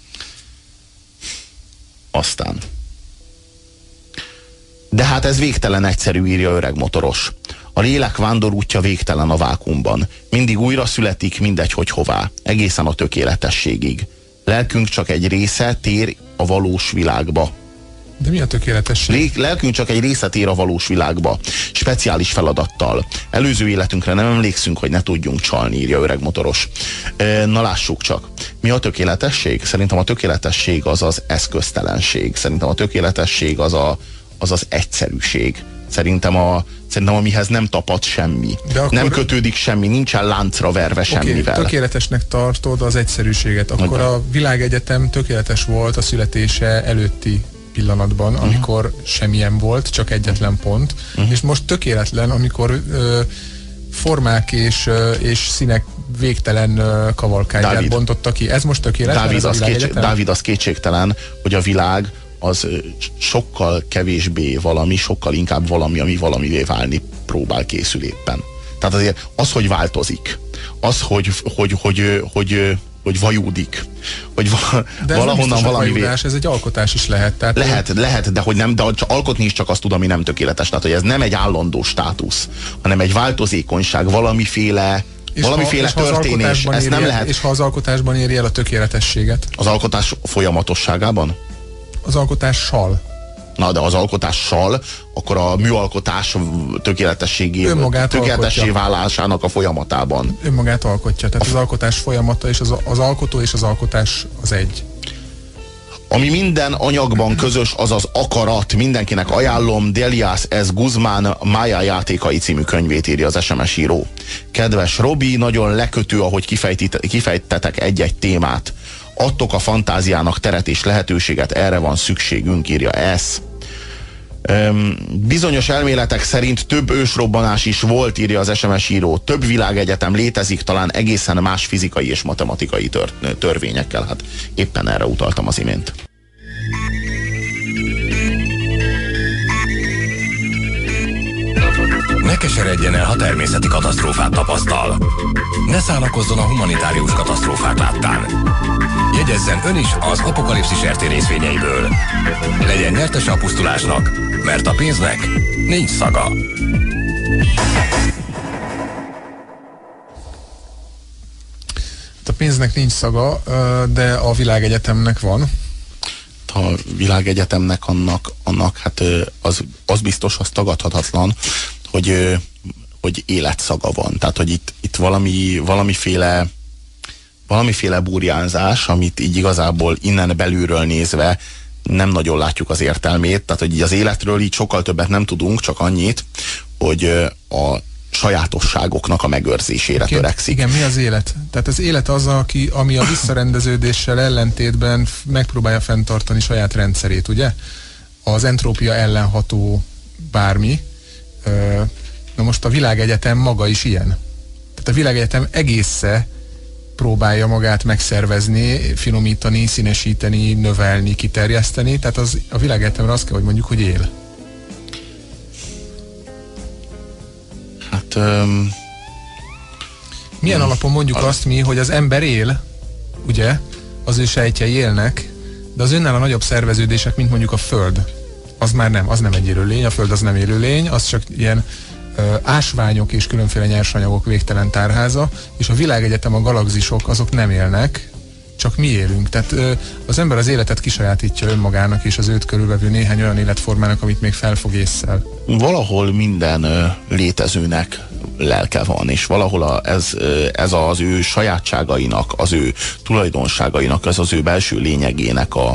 Aztán. De hát ez végtelen egyszerű, írja öreg motoros. A lélek vándorútja végtelen a vákuumban. Mindig újra születik, mindegy, hogy hová. Egészen a tökéletességig. Lelkünk csak egy része tér a valós világba. De mi a tökéletesség? Lelkünk csak egy része tér a valós világba. Speciális feladattal. Előző életünkre nem emlékszünk, hogy ne tudjunk csalni, írja öreg motoros. Na lássuk csak. Mi a tökéletesség? Szerintem a tökéletesség az az eszköztelenség. Szerintem a tökéletesség az az egyszerűség. Szerintem amihez nem tapad semmi. Akkor... Nem kötődik semmi, nincsen láncra verve semmivel. Tökéletesnek tartod az egyszerűséget. Akkor a világegyetem tökéletes volt a születése előtti pillanatban, amikor semmilyen volt, csak egyetlen pont. És most tökéletlen, amikor formák és színek végtelen kavalkáját bontotta ki. Ez most tökéletlen? Dávid, az kétségtelen, hogy a világ az sokkal kevésbé valami, sokkal inkább valami, ami valamivé válni próbál, készül éppen. Tehát azért az, hogy változik, az, hogy vajúdik, hogy valahonnan valamivé... Ez egy alkotás is lehet. Tehát lehet, de hogy nem, de alkotni is csak azt tud, ami nem tökéletes. Tehát, hogy ez nem egy állandó státusz, hanem egy változékonyság, valamiféle történés. Ezt nem lehet. És ha az alkotásban éri el a tökéletességet? Az alkotás folyamatosságában? Az alkotással. Na, de az alkotással, akkor a műalkotás tökéletessé válásának a folyamatában. Önmagát alkotja. Tehát az alkotás folyamata és az alkotó és az alkotás az egy. Ami minden anyagban közös, az az akarat. Mindenkinek ajánlom Delias S. Guzmán Mája játékai című könyvét, írja az SMS író. Kedves Robi, nagyon lekötő, ahogy kifejtetek egy-egy témát. Adtok a fantáziának teret és lehetőséget, erre van szükségünk, írja S. Bizonyos elméletek szerint több ősrobbanás is volt, írja az SMS író. Több világegyetem létezik, talán egészen más fizikai és matematikai törvényekkel. Hát éppen erre utaltam az imént. Ne keseredjen el, ha természeti katasztrófát tapasztal. Ne szánakozzon a humanitárius katasztrófák láttán. Jegyezzen ön is az Apokalipszis RT részvényeiből. Legyen nyertese a pusztulásnak, mert a pénznek nincs szaga. A pénznek nincs szaga, de a világegyetemnek van. A világegyetemnek annak hát az biztos, az tagadhatatlan, hogy életszaga van. Tehát, hogy itt valamiféle burjánzás, amit így igazából innen belülről nézve nem nagyon látjuk az értelmét. Tehát, hogy így az életről így sokkal többet nem tudunk, csak annyit, hogy a sajátosságoknak a megőrzésére törekszik. Igen, mi az élet? Tehát az élet az, ami a visszarendeződéssel ellentétben megpróbálja fenntartani saját rendszerét, ugye? Az entrópia ellenható bármi. Na most a világegyetem maga is ilyen. Tehát a világegyetem egésze próbálja magát megszervezni, finomítani, színesíteni, növelni, kiterjeszteni. Tehát a világegyetemre azt kell, hogy mondjuk, hogy él. Hát... Milyen alapon mondjuk azt mi, hogy az ember él, ugye? Az ő sejtjei élnek, de az önnál a nagyobb szerveződések, mint mondjuk a Föld, az már nem, az nem egy élőlény, a Föld az nem élőlény, az csak ilyen ásványok és különféle nyersanyagok végtelen tárháza, és a világegyetem, a galaxisok, azok nem élnek, csak mi élünk. Tehát az ember az életet kisajátítja önmagának és az őt körülvevő néhány olyan életformának, amit még felfog ésszel. Valahol minden létezőnek lelke van, és valahol ez az ő sajátságainak, az ő tulajdonságainak, ez az ő belső lényegének a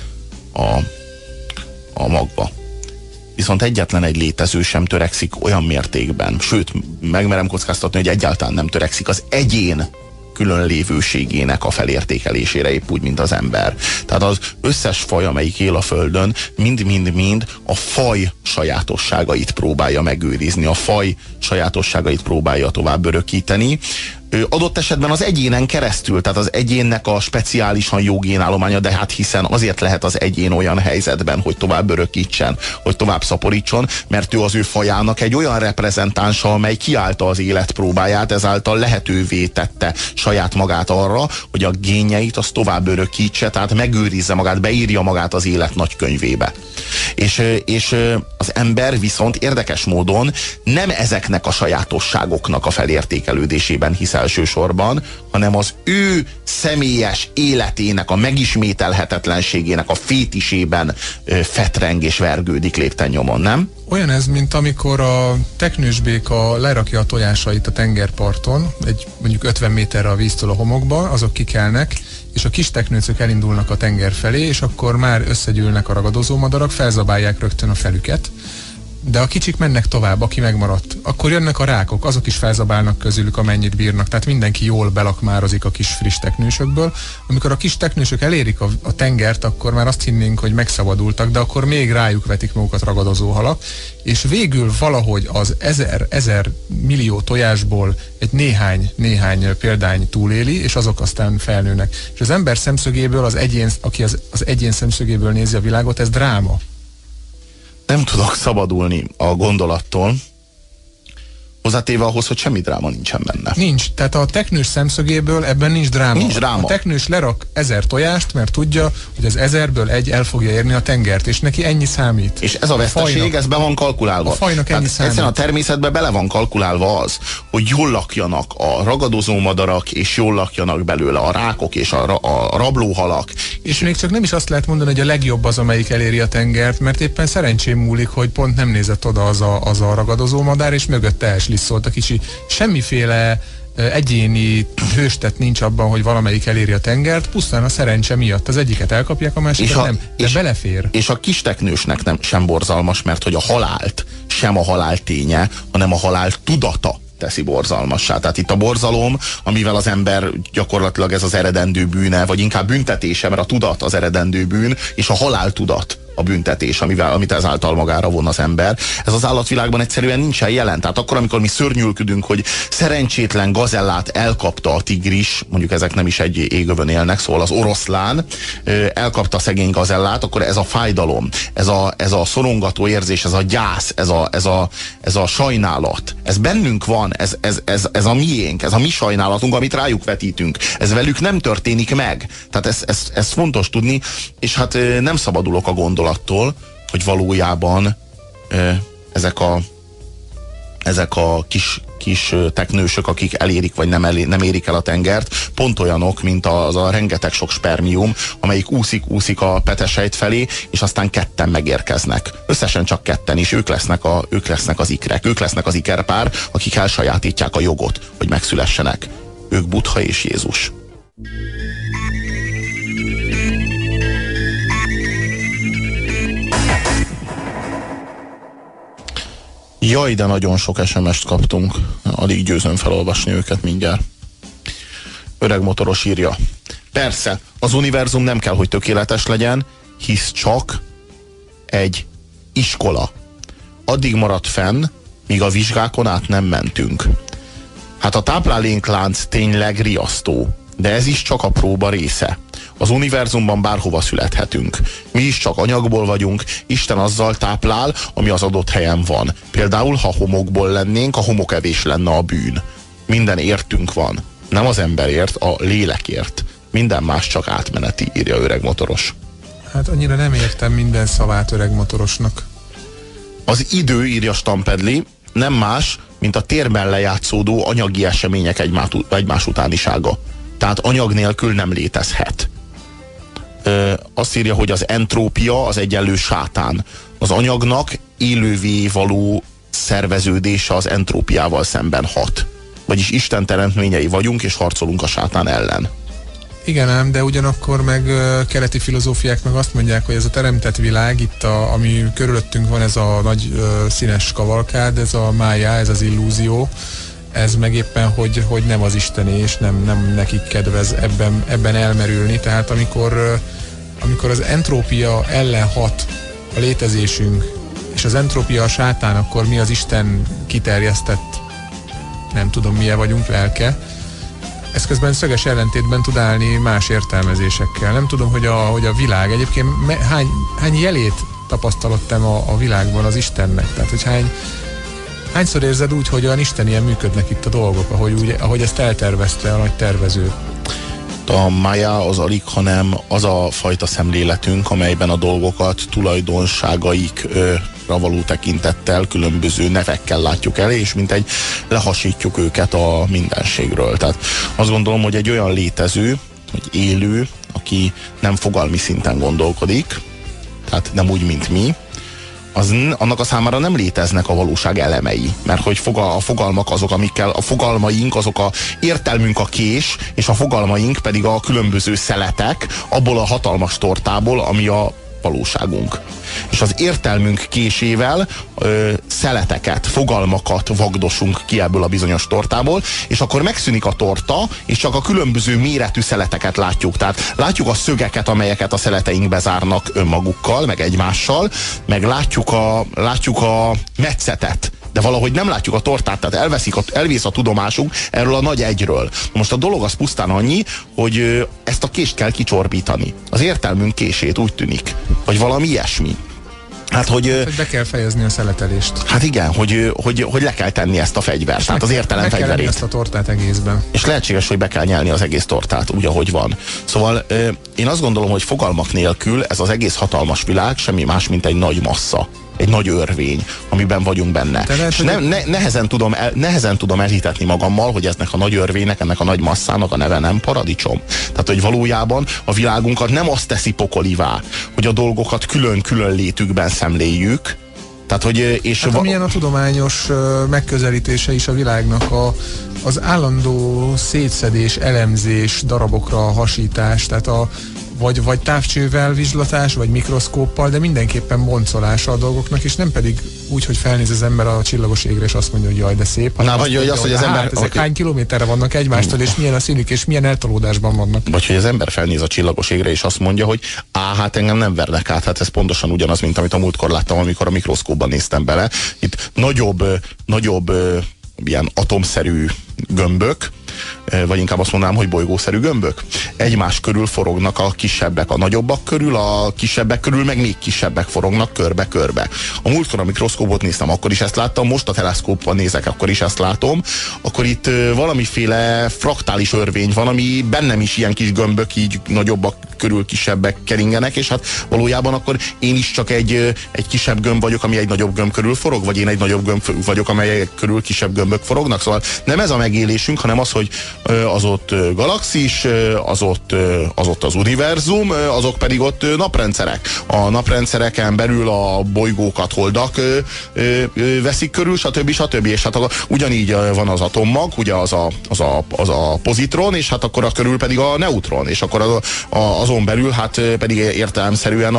magva. Viszont egyetlen egy létező sem törekszik olyan mértékben, sőt, megmerem kockáztatni, hogy egyáltalán nem törekszik az egyén különlévőségének a felértékelésére, épp úgy, mint az ember. Tehát az összes faj, amelyik él a Földön, mind a faj sajátosságait próbálja megőrizni, a faj sajátosságait próbálja tovább örökíteni. Adott esetben az egyénen keresztül, tehát az egyénnek a speciálisan jó génállománya, de hát hiszen azért lehet az egyén olyan helyzetben, hogy tovább örökítsen, hogy tovább szaporítson, mert ő az ő fajának egy olyan reprezentánsa, amely kiállta az élet próbáját, ezáltal lehetővé tette saját magát arra, hogy a génjeit az tovább örökítse, tehát megőrizze magát, beírja magát az élet nagykönyvébe. És az ember viszont érdekes módon nem ezeknek a sajátosságoknak a felértékelődésében hisz elsősorban, hanem az ő személyes életének a megismételhetetlenségének a fétisében fetreng és vergődik lépten nyomon, nem? Olyan ez, mint amikor a teknősbéka lerakja a tojásait a tengerparton, mondjuk 50 méterre a víztől a homokba, azok kikelnek, és a kis teknőcök elindulnak a tenger felé, és akkor már összegyűlnek a ragadozó madarak, felzabálják rögtön a felüket, de a kicsik mennek tovább, aki megmaradt. Akkor jönnek a rákok, azok is felzabálnak közülük, amennyit bírnak. Tehát mindenki jól belakmározik a kis friss teknősökből. Amikor a kis teknősök elérik a tengert, akkor már azt hinnénk, hogy megszabadultak, de akkor még rájuk vetik magukat ragadozó halak, és végül valahogy az 1000 millió tojásból egy néhány példány túléli, és azok aztán felnőnek. És az ember szemszögéből, aki az egyén szemszögéből nézi a világot, ez dráma. Nem tudok szabadulni a gondolattól, hozzátéve ahhoz, hogy semmi dráma nincsen benne. Nincs. Tehát a teknős szemszögéből ebben nincs dráma. Nincs dráma. A teknős lerak 1000 tojást, mert tudja, hogy az 1000-ből egy el fogja érni a tengert, és neki ennyi számít. És ez a veszteség, ez be van kalkulálva. A fajnak ennyi számít. Egyszerűen a természetben bele van kalkulálva az, hogy jól lakjanak a ragadozó madarak, és jól lakjanak belőle a rákok és a rablóhalak. És még csak nem is azt lehet mondani, hogy a legjobb az, amelyik eléri a tengert, mert éppen szerencsém múlik, hogy pont nem nézett oda az a ragadozó madár, és mögötte elsliszolt a kicsi. Semmiféle egyéni hőstet nincs abban, hogy valamelyik eléri a tengert, pusztán a szerencse miatt. Az egyiket elkapják, a másikat nem. De belefér. És a kis teknősnek sem borzalmas, mert hogy a halált sem a halál ténye, hanem a halál tudata teszi borzalmassá. Tehát itt a borzalom, amivel az ember gyakorlatilag ez az eredendő bűne, vagy inkább büntetése, mert a tudat az eredendő bűn, és a halál tudat a büntetés, amit ezáltal magára von az ember. Ez az állatvilágban egyszerűen nincsen jelen. Tehát akkor, amikor mi szörnyűlködünk, hogy szerencsétlen gazellát elkapta a tigris, mondjuk ezek nem is egy égövön élnek, szóval az oroszlán elkapta a szegény gazellát, akkor ez a fájdalom, ez a szorongató érzés, ez a gyász, ez a sajnálat, ez bennünk van, ez a miénk, ez a mi sajnálatunk, amit rájuk vetítünk. Ez velük nem történik meg. Tehát ez fontos tudni, és hát nem szabadulok a gondolattól, hogy valójában ezek a kis teknősök, akik elérik vagy nem érik el a tengert, pont olyanok, mint az a rengeteg sok spermium, amelyik úszik a petesejt felé, és aztán ketten megérkeznek. Összesen csak ketten, és ők lesznek az ikrek, ők lesznek az ikerpár, akik elsajátítják a jogot, hogy megszülessenek. Ők Buddha és Jézus. Jaj, de nagyon sok SMS-t kaptunk. Alig győzöm felolvasni őket mindjárt. Öreg motoros írja. Persze, az univerzum nem kell, hogy tökéletes legyen, hisz csak egy iskola. Addig maradt fenn, míg a vizsgákon át nem mentünk. Hát a tápláléklánc tényleg riasztó, de ez is csak a próba része. Az univerzumban bárhova születhetünk. Mi is csak anyagból vagyunk, Isten azzal táplál, ami az adott helyen van. Például, ha homokból lennénk, a homokevés lenne a bűn. Minden értünk van. Nem az emberért, a lélekért. Minden más csak átmeneti, írja öreg motoros. Hát annyira nem értem minden szavát öreg motorosnak. Az idő, írja Stampedli, nem más, mint a térben lejátszódó anyagi események egymás utánisága. Tehát anyag nélkül nem létezhet. Azt írja, hogy az entrópia az egyenlő sátán. Az anyagnak élővé való szerveződése az entrópiával szemben hat. Vagyis Isten teremtményei vagyunk, és harcolunk a sátán ellen. Igen ám, de ugyanakkor meg keleti filozófiák meg azt mondják, hogy ez a teremtett világ, itt ami körülöttünk van, ez a nagy színes kavalkád, ez a mája, ez az illúzió, ez meg éppen, hogy nem az Istené, és nem nekik kedvez ebben elmerülni. Tehát amikor az entrópia ellen hat a létezésünk, és az entrópia a sátán, akkor mi az Isten kiterjesztett, nem tudom milyen vagyunk, lelke. Ez közben szöges ellentétben tud állni más értelmezésekkel. Nem tudom, hogy a világ egyébként hány jelét tapasztalottam a világban az Istennek. Tehát, hogy hányszor érzed úgy, hogy olyan istenien működnek itt a dolgok, ahogy ezt eltervezte a nagy tervező? A mája az alig, hanem az a fajta szemléletünk, amelyben a dolgokat tulajdonságaikra való tekintettel, különböző nevekkel látjuk el, és mintegy lehasítjuk őket a mindenségről. Tehát azt gondolom, hogy egy olyan létező, vagy élő, aki nem fogalmi szinten gondolkodik, tehát nem úgy, mint mi, annak a számára nem léteznek a valóság elemei, mert hogy a fogalmak azok, amikkel a fogalmaink, azok a értelmünk a kés, és a fogalmaink pedig a különböző szeletek abból a hatalmas tortából, ami a valóságunk. És az értelmünk késével szeleteket, fogalmakat vagdosunk ki ebből a bizonyos tortából, és akkor megszűnik a torta, és csak a különböző méretű szeleteket látjuk. Tehát látjuk a szögeket, amelyeket a szeleteink bezárnak önmagukkal, meg egymással, meg látjuk a metszetet, de valahogy nem látjuk a tortát, tehát elvész a tudomásunk erről a nagy egyről. Most a dolog az pusztán annyi, hogy ezt a kést kell kicsorbítani. Az értelmünk kését, úgy tűnik. Vagy valami ilyesmi. Hát, hogy be kell fejezni a szeletelést. Hát igen, hogy le kell tenni ezt a fegyvert, tehát az értelem fegyverét. Meg kell ezt a tortát egészben. És lehetséges, hogy be kell nyelni az egész tortát, úgy, ahogy van. Szóval én azt gondolom, hogy fogalmak nélkül ez az egész hatalmas világ semmi más, mint egy nagy massza. Egy nagy örvény, amiben vagyunk benne. És nehezen tudom elhitetni magammal, hogy eznek a nagy örvénynek, ennek a nagy masszának a neve nem paradicsom. Tehát, hogy valójában a világunkat nem azt teszi pokolivá, hogy a dolgokat külön-külön létükben szemléljük. Tehát, hogy, és hát amilyen a tudományos megközelítése is a világnak, az állandó szétszedés, elemzés, darabokra hasítás, tehát vagy távcsővel vizslatás, vagy mikroszkóppal, de mindenképpen boncolása a dolgoknak, és nem pedig úgy, hogy felnéz az ember a csillagos égre, és azt mondja, hogy jaj, de szép. Vagy az, hogy az ember... ezek hány kilométerre vannak egymástól, és milyen a színük, és milyen eltolódásban vannak. Vagy hogy az ember felnéz a csillagos égre, és azt mondja, hogy hát engem nem vernek át, hát ez pontosan ugyanaz, mint amit a múltkor láttam, amikor a mikroszkópban néztem bele. Itt nagyobb ilyen atomszerű gömbök, vagy inkább azt mondanám, hogy bolygószerű gömbök. Egymás körül forognak a kisebbek a nagyobbak körül, a kisebbek körül meg még kisebbek forognak körbe-körbe. A múltkor a mikroszkópot néztem, akkor is ezt láttam, most a teleszkópban nézek, akkor is ezt látom. Akkor itt valamiféle fraktális örvény van, ami bennem is ilyen kis gömbök, így nagyobbak körül kisebbek keringenek, és hát valójában akkor én is csak egy kisebb gömb vagyok, ami egy nagyobb gömb körül forog, vagy én egy nagyobb gömb vagyok, amely körül kisebb gömbök forognak. Szóval nem ez a megélésünk, hanem az, hogy az ott galaxis, az ott az univerzum, azok pedig ott naprendszerek. A naprendszereken belül a bolygókat, holdak veszik körül, stb. És hát ugyanígy van az atommag, ugye az a pozitron, és hát akkor a körül pedig a neutron, és akkor azon belül hát pedig értelemszerűen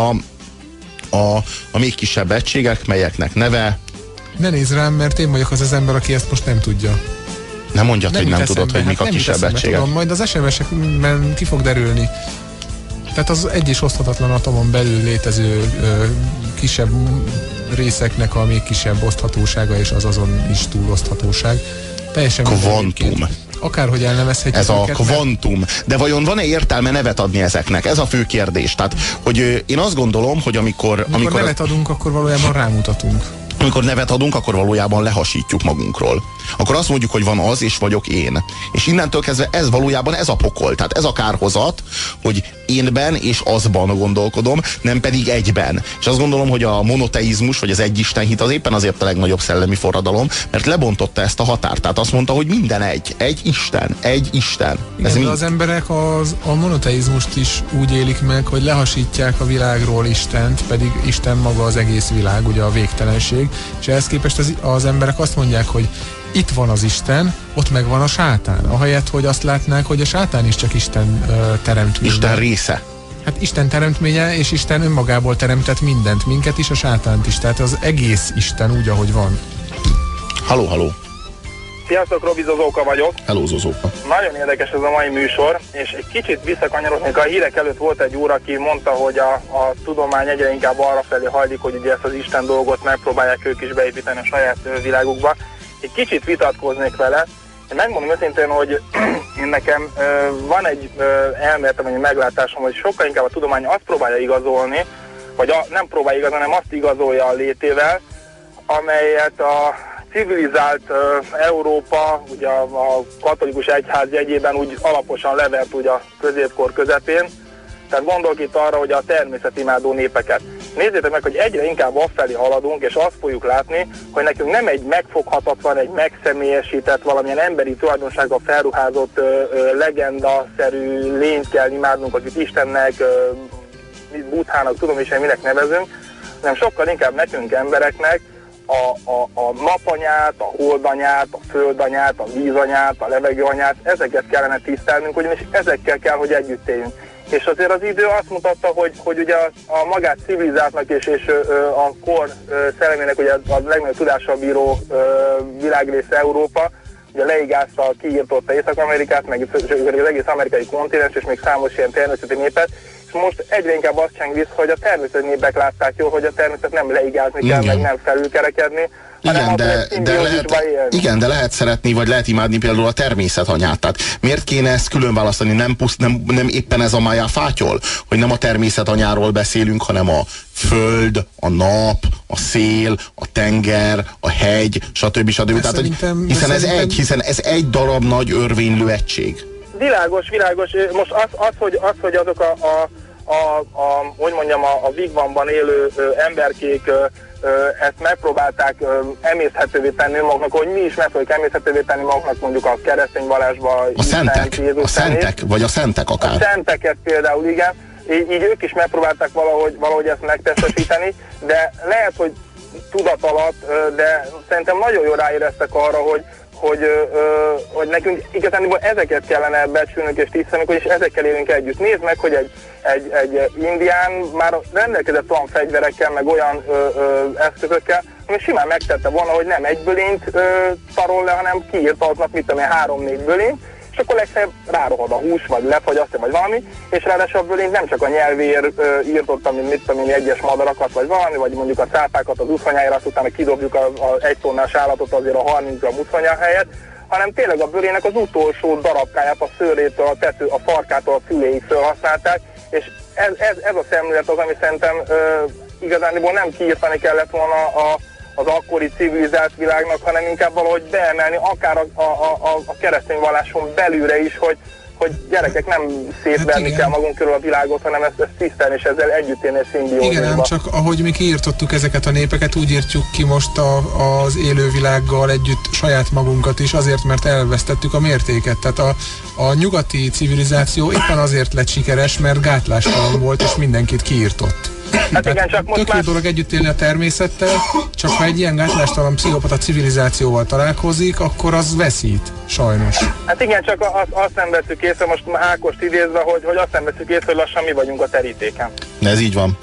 a még kisebb egységek, melyeknek neve... Ne nézz rám, mert én vagyok az ember, aki ezt most nem tudja. Nem mondjad, hogy nem tudod, hogy mik a kisebb egységek. Tudom, majd az SMS-ekben ki fog derülni. Tehát az egy és oszthatatlan atomon belül létező kisebb részeknek a még kisebb oszthatósága, és az azon is túloszthatóság. Teljesen kvantum. Akárhogy elnevezhetjük. Ez a kvantum. De vajon van-e értelme nevet adni ezeknek? Ez a fő kérdés. Tehát, hogy én azt gondolom, hogy amikor nevet adunk, akkor valójában rámutatunk. Amikor nevet adunk, akkor valójában lehasítjuk magunkról. Akkor azt mondjuk, hogy van az, és vagyok én. És innentől kezdve ez valójában ez a pokol. Tehát ez a kárhozat, hogy énben és azban gondolkodom, nem pedig egyben. És azt gondolom, hogy a monoteizmus, vagy az egyistenhit az éppen azért a legnagyobb szellemi forradalom, mert lebontotta ezt a határt. Tehát azt mondta, hogy minden egy Isten. Igen, de az emberek a monoteizmust is úgy élik meg, hogy lehasítják a világról Istent, pedig Isten maga az egész világ, ugye a végtelenség. És ehhez képest az emberek azt mondják, hogy itt van az Isten, ott meg van a sátán. Ahelyett, hogy azt látnák, hogy a sátán is csak Isten teremtménye. Isten része. Hát Isten teremtménye, és Isten önmagából teremtett mindent, minket is, a sátánt is. Tehát az egész Isten úgy, ahogy van. Halló. Sziasztok, Robi Zozóka vagyok. Hello, Zozóka. Nagyon érdekes ez a mai műsor, és egy kicsit visszakanyarodnék. A hírek előtt volt egy úr, aki mondta, hogy a tudomány egyre inkább arra felé hajlik, hogy ugye ezt az Isten dolgot megpróbálják ők is beépíteni a saját világukba. Egy kicsit vitatkoznék vele. Én megmondom őszintén, hogy én nekem van egy elméletem, egy meglátásom, hogy sokkal inkább a tudomány azt próbálja igazolni, vagy nem próbálja igazolni, hanem azt igazolja a létével, amelyet a civilizált Európa, ugye a katolikus egyház jegyében úgy alaposan levert ugye a középkor közepén. Tehát gondolok itt arra, hogy a természetimádó népeket. Nézzétek meg, hogy egyre inkább afelé haladunk, és azt fogjuk látni, hogy nekünk nem egy megfoghatatlan, egy megszemélyesített, valamilyen emberi tulajdonsággal felruházott legenda-szerű lényt kell imádnunk, akit Istennek, Buddhának, tudom is, hogy minek nevezünk, hanem sokkal inkább nekünk embereknek a napanyát, a holdanyát, a földanyát, a vízanyát, a levegőanyát, ezeket kellene tisztelnünk, ugyanis ezekkel kell, hogy együtt éljünk. És azért az idő azt mutatta, hogy ugye a magát civilizáltnak és a kor szellemének ugye a legnagyobb tudással bíró világrész Európa, ugye leigázta, kiirtotta Észak-Amerikát, meg az egész amerikai kontinens, és még számos ilyen természeti népet, és most egyre inkább azt cseng vissza, hogy a természeti népek látták jól, hogy a természet nem leigázni kell, meg nem felülkerekedni. Igen, de lehet szeretni, vagy lehet imádni például a természet anyát. Tehát miért kéne ezt külön választani? Nem éppen ez a Mája fátyol? Hogy nem a természet anyáról beszélünk, hanem a föld, a nap, a szél, a tenger, a hegy, stb. Tehát, hiszen ez egy darab nagy örvénylő egység. Világos. Most az, hogy azok hogy mondjam, a Wigwamban élő emberkék ezt megpróbálták emészhetővé tenni maguknak, hogy mi is meg fogjuk emészhetővé tenni maguknak, mondjuk a keresztény vallásba. A szentek, vagy a szentek akár. A szenteket például, igen. Így ők is megpróbálták valahogy ezt megtestesíteni, de lehet, hogy tudat alatt, de szerintem nagyon jól ráéreztek arra, hogy nekünk igazán ezeket kellene becsülnünk és tisztelnünk, és ezekkel élünk együtt. Nézd meg, hogy egy indián már rendelkezett olyan fegyverekkel, meg olyan eszközökkel, ami simán megtette volna, hogy nem egy bölényt tarol le, hanem kiírt aznap, mit tudom én, 3-4 bölényt, és akkor legfeljebb rárohad a hús, vagy lefagyasztja, vagy valami, és ráadásul a bölényt nem csak a nyelvér írtottam, mint mit tudom én, egyes madarakat, vagy valami, vagy mondjuk a cápákat az uszonyájára, azt utána kidobjuk az 1 tonnás állatot azért a 30 g uszonyá helyett, hanem tényleg a bölének az utolsó darabkáját, a szőrétől, a farkától, a füléig felhasználták, és ez a szemlélet az, ami szerintem igazániból nem kiírtani kellett volna az akkori civilizált világnak, hanem inkább valahogy beemelni akár a keresztény valláson belülre is, hogy gyerekek, nem szétverni kell magunk körül a világot, hanem ezt tisztelni, és ezzel együtt élni szimbiózisba. Igen, nem csak ahogy mi kiírtottuk ezeket a népeket, úgy írtjuk ki most az élővilággal együtt saját magunkat is, azért, mert elvesztettük a mértéket. Tehát a nyugati civilizáció éppen azért lett sikeres, mert gátlástalan volt, és mindenkit kiírtott. Hát igen, csak most tök jó dolog együtt élni a természettel, csak ha egy ilyen gátlástalan pszichopata civilizációval találkozik, akkor az veszít, sajnos. Hát igen, csak azt nem vettük észre, most Ákost idézve, hogy azt nem vettük észre, hogy lassan mi vagyunk a terítéken. Ez így van.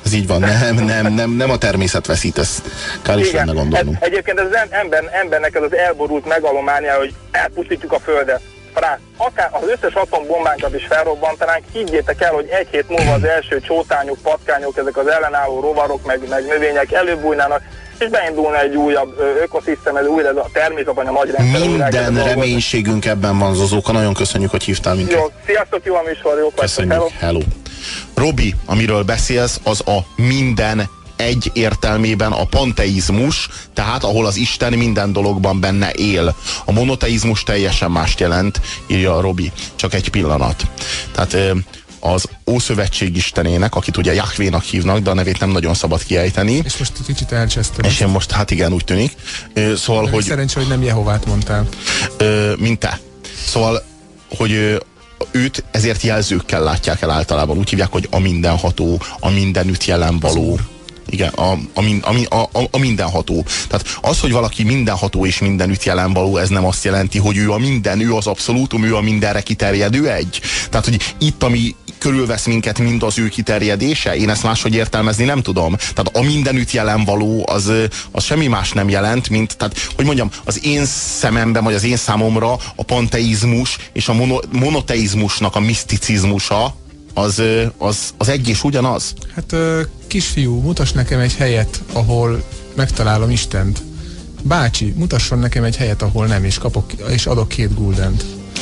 Nem a természet veszít, ezt kell is lenne gondolnunk. Egyébként az embernek ez az elborult megalománia, hogy elpusztítjuk a Földet. Akár az összes atombombánkat is felrobbantanánk, higgyétek el, hogy 1 hét múlva az első csótányok, patkányok, ezek az ellenálló rovarok, meg növények előbújnának, és beindulna egy újabb ökoszisztém, ez újra a természetben a nagy rendszer. Minden reménységünk ebben van, Zozóka, nagyon köszönjük, hogy hívtál minket. Jó, sziasztok, jó a műsor, jó köszönjük, hello. Robi, amiről beszélsz, az a minden egy értelmében a panteizmus, tehát ahol az Isten minden dologban benne él. A monoteizmus teljesen mást jelent, írja Robi. Csak egy pillanat. Tehát az Ószövetség istenének, akit ugye Jahvénak hívnak, de a nevét nem nagyon szabad kiejteni. És most kicsit elcsesztem. És én most, hát igen, úgy tűnik. Szóval, hogy... Szerencsé, hogy nem Jehovát mondtál. Mint te. Szóval, hogy őt ezért jelzőkkel látják el általában. Úgy hívják, hogy a mindenható, a mindenütt jelen való. Igen, a mindenható. Tehát az, hogy valaki mindenható és mindenütt jelen való, ez nem azt jelenti, hogy ő a minden, ő az abszolútum, ő a mindenre kiterjedő egy. Tehát, hogy itt, ami körülvesz minket, mind az ő kiterjedése, én ezt máshogy értelmezni nem tudom. Tehát a mindenütt jelen való, az semmi más nem jelent, mint, tehát, hogy mondjam, az én szememben, vagy az én számomra a panteizmus és a monoteizmusnak a miszticizmusa, az egy és ugyanaz. Hát kisfiú, mutass nekem egy helyet, ahol megtalálom Istent. Bácsi, mutasson nekem egy helyet, ahol nem, és adok 2 guldent.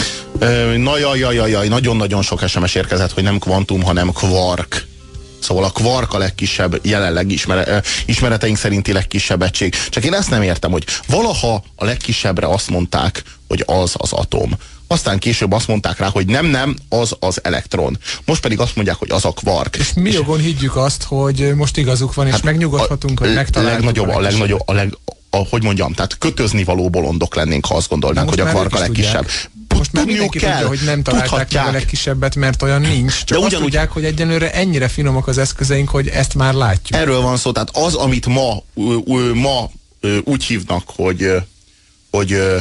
Jaj, nagyon-nagyon sok SMS érkezett, hogy nem kvantum, hanem kvark. Szóval a kvark a legkisebb, jelenleg ismereteink szerinti legkisebb egység. Csak én ezt nem értem, hogy valaha a legkisebbre azt mondták, hogy az az atom. Aztán később azt mondták rá, hogy nem, az az elektron. Most pedig azt mondják, hogy az a kvark. És mi jogon higgyük azt, hogy most igazuk van, és megnyugodhatunk, hogy megtaláljuk. Hogy mondjam, tehát kötözni való bolondok lennénk, ha azt gondolnánk, hogy a kvark a legkisebb. Most már mindenki tudja, hogy nem találták meg a legkisebbet, mert olyan nincs. Csak azt tudják, hogy egyenlőre ennyire finomak az eszközeink, hogy ezt már látjuk. Erről van szó, tehát az, amit ma úgy hívnak, hogy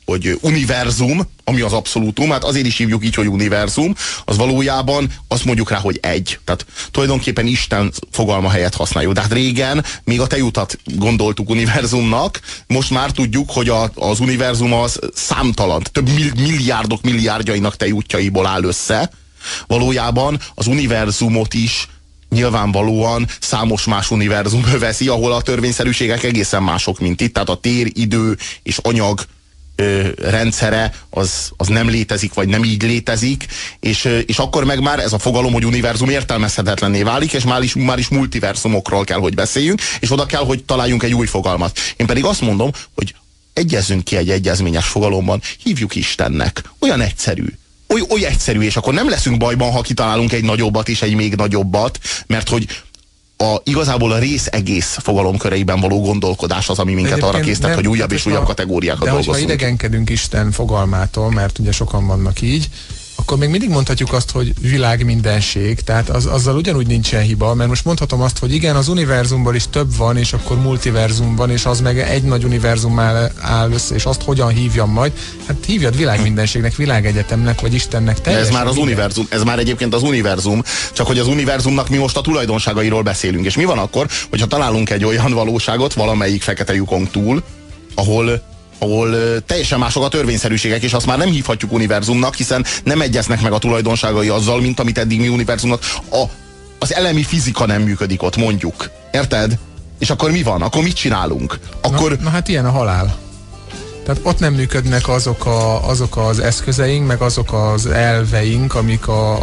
hogy univerzum, ami az abszolútum, hát azért is hívjuk így, hogy univerzum, az valójában azt mondjuk rá, hogy egy. Tehát tulajdonképpen Isten fogalma helyett használjuk. Tehát régen még a tejutat gondoltuk univerzumnak, most már tudjuk, hogy az univerzum az számtalan, több milliárdjainak tejútjaiból áll össze. Valójában az univerzumot is nyilvánvalóan számos más univerzum öveszi, ahol a törvényszerűségek egészen mások, mint itt. Tehát a tér, idő és anyag rendszere az nem létezik, vagy nem így létezik, és akkor meg már ez a fogalom, hogy univerzum értelmezhetetlenné válik, és már is multiverzumokról kell, hogy beszéljünk, és oda kell, hogy találjunk egy új fogalmat. Én pedig azt mondom, hogy egyezzünk ki egy egyezményes fogalomban, hívjuk Istennek. Olyan egyszerű. Oly egyszerű, és akkor nem leszünk bajban, ha kitalálunk egy nagyobbat és egy még nagyobbat, mert hogy igazából a rész egész fogalomköreiben való gondolkodás az, ami minket arra késztet, hogy újabb és újabb kategóriákat dolgozzunk. De hogyha idegenkedünk Isten fogalmától, mert ugye sokan vannak így, akkor még mindig mondhatjuk azt, hogy világ mindenség, tehát azzal ugyanúgy nincsen hiba, mert most mondhatom azt, hogy igen, az univerzumban is több van, és akkor multiverzum van, és az meg egy nagy univerzummal áll össze, és azt hogyan hívjam majd? Hát hívjad világ mindenségnek, világegyetemnek, vagy Istennek. Ez már az univerzum, ez már egyébként az univerzum, csak hogy az univerzumnak mi most a tulajdonságairól beszélünk. És mi van akkor, hogyha találunk egy olyan valóságot valamelyik fekete lyukon túl, ahol teljesen mások a törvényszerűségek, és azt már nem hívhatjuk univerzumnak, hiszen nem egyeznek meg a tulajdonságai azzal, mint amit eddig mi univerzumnak. Az elemi fizika nem működik ott, mondjuk. Érted? És akkor mi van? Akkor mit csinálunk? Akkor... Na hát ilyen a halál. Tehát ott nem működnek azok az eszközeink, meg azok az elveink, amik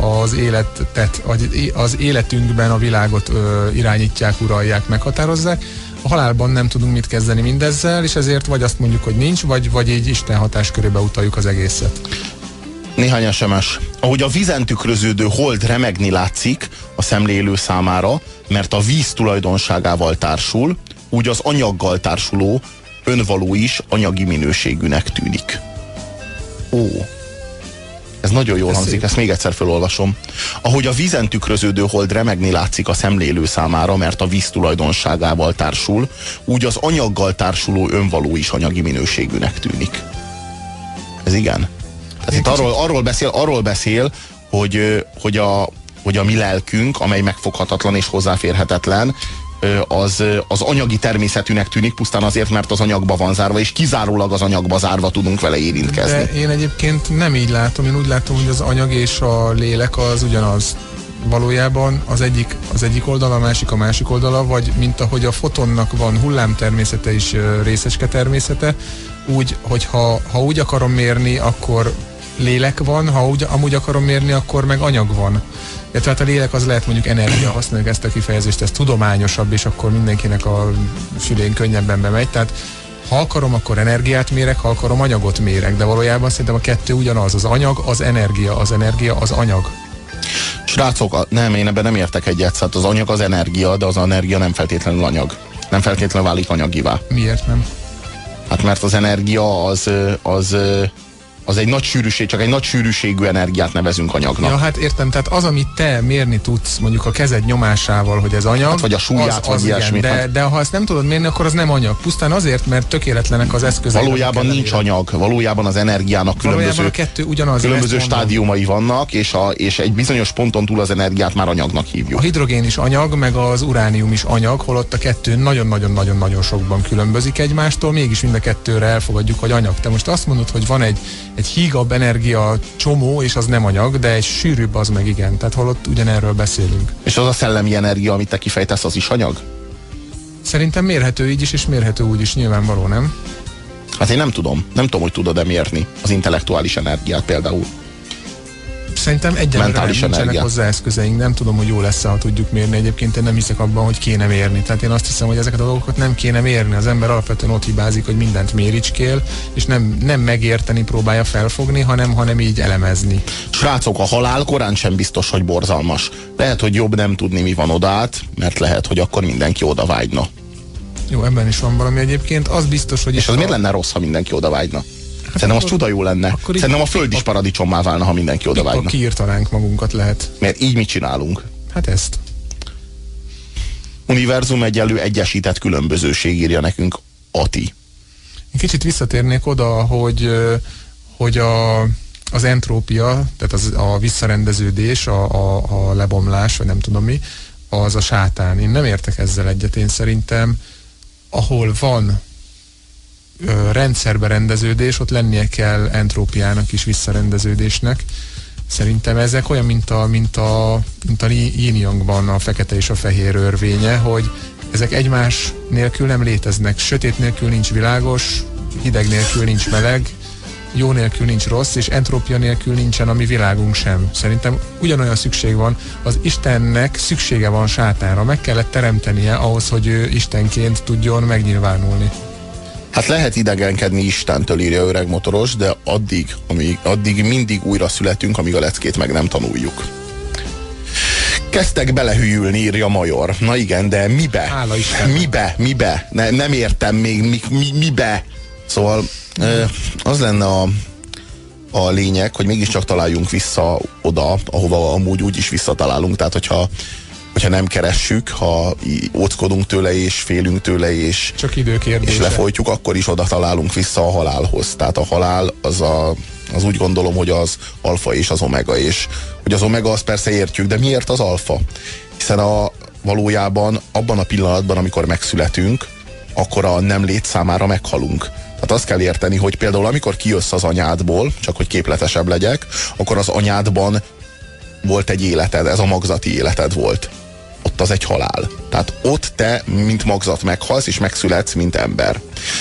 az életünkben a világot irányítják, uralják, meghatározzák. A halálban nem tudunk mit kezdeni mindezzel, és ezért vagy azt mondjuk, hogy nincs, vagy így Isten hatáskörébe utaljuk az egészet. Néhány SMS. Ahogy a vízen tükröződő hold remegni látszik a szemlélő számára, mert a víz tulajdonságával társul, úgy az anyaggal társuló önvaló is anyagi minőségűnek tűnik. Ó, ez nagyon jól hangzik, ezt még egyszer felolvasom. Ahogy a vízen tükröződő hold remegni látszik a szemlélő számára, mert a víz tulajdonságával társul, úgy az anyaggal társuló önvaló is anyagi minőségűnek tűnik. Ez igen. Tehát itt arról beszél, hogy a mi lelkünk, amely megfoghatatlan és hozzáférhetetlen, az anyagi természetűnek tűnik, pusztán azért, mert az anyagba van zárva, és kizárólag az anyagba zárva tudunk vele érintkezni. De én egyébként nem így látom, én úgy látom, hogy az anyag és a lélek az ugyanaz. Valójában az egyik oldala, a másik oldala, vagy mint ahogy a fotonnak van hullám-természete és részecske természete, úgy, hogy ha úgy akarom mérni, akkor lélek van, ha amúgy akarom mérni, akkor meg anyag van. Tehát a lélek az lehet mondjuk energia, használjuk ezt a kifejezést, ez tudományosabb, és akkor mindenkinek a fülén könnyebben bemegy. Tehát ha akarom, akkor energiát mérek, ha akarom, anyagot mérek, de valójában szerintem a kettő ugyanaz, az anyag, az energia az anyag. Srácok, nem, én ebben nem értek egyet, szóval az anyag az energia, de az energia nem feltétlenül anyag. Nem feltétlenül válik anyagivá. Miért nem? Hát mert az energia az egy nagy sűrűség, csak egy nagy sűrűségű energiát nevezünk anyagnak. Ja, hát értem, tehát az, amit te mérni tudsz, mondjuk a kezed nyomásával, hogy ez anyag, hát, vagy a súlyát, vagy ilyesmit. De ha ezt nem tudod mérni, akkor az nem anyag. Pusztán azért, mert tökéletlenek az eszközök. Valójában nincs anyag, valójában az energiának különböző stádiumai vannak, és egy bizonyos ponton túl az energiát már anyagnak hívjuk. A hidrogén is anyag, meg az uránium is anyag, holott a kettő nagyon-nagyon-nagyon sokban különbözik egymástól, mégis mind a kettőre elfogadjuk, hogy anyag. Te most azt mondod, hogy van egy hígabb energia csomó, és az nem anyag, de egy sűrűbb az meg igen. Tehát holott ugyanerről beszélünk. És az a szellemi energia, amit te kifejtesz, az is anyag? Szerintem mérhető így is, és mérhető úgy is, nyilvánvaló, nem? Hát én nem tudom. Nem tudom, hogy tudod-e mérni az intellektuális energiát például. Szerintem egyáltalán nincsenek hozzá eszközeink. Nem tudom, hogy jó lesz-e, ha tudjuk mérni. Egyébként én nem hiszek abban, hogy kéne mérni. Tehát én azt hiszem, hogy ezeket a dolgokat nem kéne mérni. Az ember alapvetően ott hibázik, hogy mindent méricskél, és nem megérteni próbálja felfogni, hanem így elemezni. Srácok, a halál korán sem biztos, hogy borzalmas. Lehet, hogy jobb nem tudni, mi van odát, mert lehet, hogy akkor mindenki oda vágyna. Jó, ebben is van valami egyébként. Az biztos, hogy... És az miért lenne rossz, ha mindenki oda vágyna? Szerintem az csuda jó lenne. Szerintem a föld is paradicsommá válna, ha mindenki oda vágyna. Kiírtanánk magunkat, lehet. Mert így mit csinálunk? Hát ezt. Univerzum egyenlő egyesített különbözőség, írja nekünk Ati. Kicsit visszatérnék oda, hogy az entrópia, tehát a visszarendeződés, a lebomlás, vagy nem tudom mi, az a sátán. Én nem értek ezzel egyet. Én szerintem, ahol van rendszerbe rendeződés, ott lennie kell entrópiának is, visszarendeződésnek. Szerintem ezek olyan, mint a yin-yangban a fekete és a fehér örvénye, hogy ezek egymás nélkül nem léteznek. Sötét nélkül nincs világos, hideg nélkül nincs meleg, jó nélkül nincs rossz, és entrópia nélkül nincsen a mi világunk sem. Szerintem ugyanolyan szükség van, az Istennek szüksége van sátánra, meg kellett teremtenie ahhoz, hogy ő istenként tudjon megnyilvánulni. Hát lehet idegenkedni Istentől, írja Öreg Motoros, de addig mindig újra születünk, amíg a leckét meg nem tanuljuk. Kezdtek belehűlni, írja Major. Na igen, de mibe? Hála Istennek. Mibe? Nem értem még, mibe? Szóval az lenne a lényeg, hogy mégiscsak találjunk vissza oda, ahova amúgy úgyis visszatalálunk. Tehát, hogyha nem keressük, ha óckodunk tőle és félünk tőle és, csak időkérdése, és lefolytjuk, akkor is oda találunk vissza a halálhoz. Tehát a halál az úgy gondolom, hogy az alfa és az omega, és hogy az omega azt persze értjük, de miért az alfa? Hiszen valójában abban a pillanatban, amikor megszületünk, akkor a nem lét számára meghalunk. Tehát azt kell érteni, hogy például amikor kijössz az anyádból, csak hogy képletesebb legyek, akkor az anyádban volt egy életed, ez a magzati életed volt. Ott az egy halál. Tehát ott te, mint magzat meghalsz, és megszületsz, mint ember.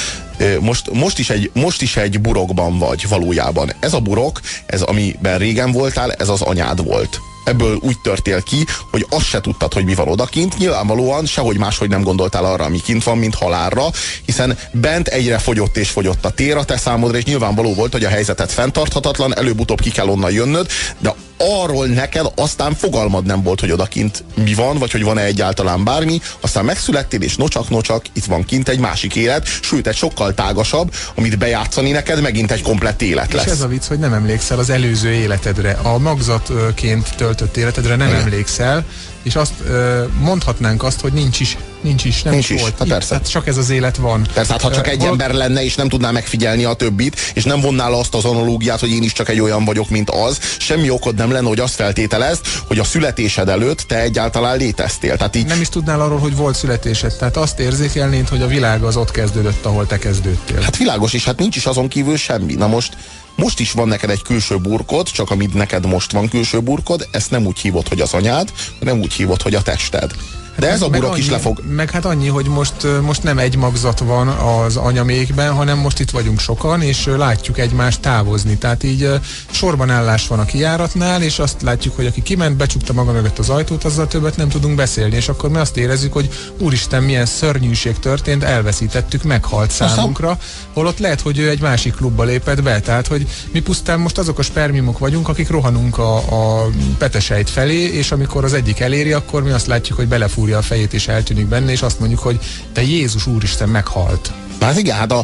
Most is egy burokban vagy valójában. Ez a burok, ez amiben régen voltál, ez az anyád volt. Ebből úgy törtél ki, hogy azt se tudtad, hogy mi van odakint. Nyilvánvalóan sehogy máshogy nem gondoltál arra, ami kint van, mint halálra, hiszen bent egyre fogyott és fogyott a tér a te számodra, és nyilvánvaló volt, hogy a helyzetet fenntarthatatlan, előbb-utóbb ki kell onnan jönnöd, de arról neked aztán fogalmad nem volt, hogy odakint mi van, vagy hogy van-e egyáltalán bármi, aztán megszülettél, és nocsak, itt van kint egy másik élet, sőt egy sokkal tágasabb, amit bejátszani neked megint egy komplett élet lesz. És ez a vicc, hogy nem emlékszel az előző életedre, a magzatként töltött életedre nem emlékszel, és azt mondhatnánk azt, hogy nincs is, nem volt. Hát persze. Tehát csak ez az élet van. Persze, hát ha csak egy ember lenne, és nem tudná megfigyelni a többit, és nem vonná le azt az analógiát, hogy én is csak egy olyan vagyok, mint az, semmi okod nem lenne, hogy azt feltételezd, hogy a születésed előtt te egyáltalán léteztél. Tehát így... Nem is tudnál arról, hogy volt születésed. Tehát azt érzékelnéd, hogy a világ az ott kezdődött, ahol te kezdődtél. Hát világos, és hát nincs is azon kívül semmi. Na most is van neked egy külső burkod, csak amit neked most van külső burkod, ezt nem úgy hívod, hogy az anyád, nem úgy hívod, hogy a tested. De ez a burok is lefog... Meg hát annyi, hogy most nem egy magzat van az anyamékben, hanem most itt vagyunk sokan, és látjuk egymást távozni. Tehát így sorban állás van a kijáratnál, és azt látjuk, hogy aki kiment, becsukta maga mögött az ajtót, azzal többet nem tudunk beszélni, és akkor mi azt érezzük, hogy úristen, milyen szörnyűség történt, elveszítettük, meghalt számunkra, holott lehet, hogy ő egy másik klubba lépett be, tehát hogy mi pusztán most azok a spermiumok vagyunk, akik rohanunk a petesejt felé, és amikor az egyik eléri, akkor mi azt látjuk, hogy belefúrja a fejét és eltűnik benne, és azt mondjuk, hogy te Jézus úristen meghalt. Hát igen, hát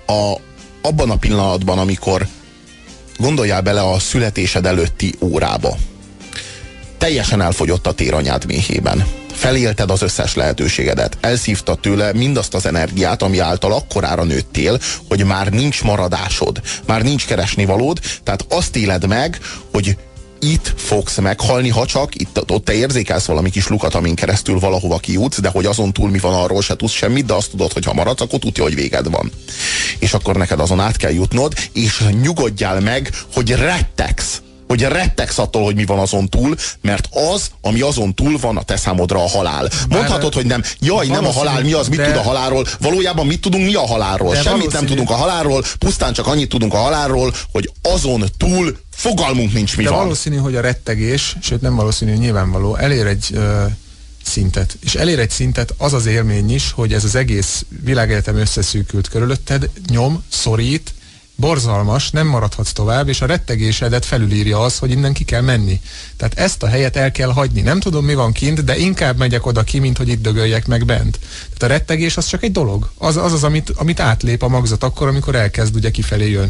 abban a pillanatban, amikor gondoljál bele a születésed előtti órába, teljesen elfogyott a tér anyád méhében. Felélted az összes lehetőségedet. Elszívtad tőle mindazt az energiát, ami által akkorára nőttél, hogy már nincs maradásod, már nincs keresnivalód, tehát azt éled meg, hogy itt fogsz meghalni, ha csak ott te érzékelsz valami kis lukat, amin keresztül valahova kijutsz, de hogy azon túl mi van, arról se tudsz semmit, de azt tudod, hogy ha maradsz, akkor tudja, hogy véged van. És akkor neked azon át kell jutnod, és nyugodjál meg, hogy rettegsz attól, hogy mi van azon túl, mert az, ami azon túl van, a te számodra a halál. Mondhatod, hogy nem. Jaj, nem a halál, mi az, mit tud a halálról? Valójában mit tudunk mi a halálról? Semmit nem tudunk a halálról, pusztán csak annyit tudunk a halálról, hogy azon túl fogalmunk nincs, mi van. De valószínű, hogy a rettegés, sőt nem valószínű, nyilvánvaló, elér egy szintet. És elér egy szintet az az élmény is, hogy ez az egész világegyetem összeszűkült körülötted, nyom, szorít, borzalmas, nem maradhatsz tovább, és a rettegésedet felülírja az, hogy innen ki kell menni. Tehát ezt a helyet el kell hagyni. Nem tudom, mi van kint, de inkább megyek oda ki, mint hogy itt dögöljek meg bent. Tehát a rettegés az csak egy dolog. Az, amit átlép a magzat akkor, amikor elkezd ugye kifelé jönni.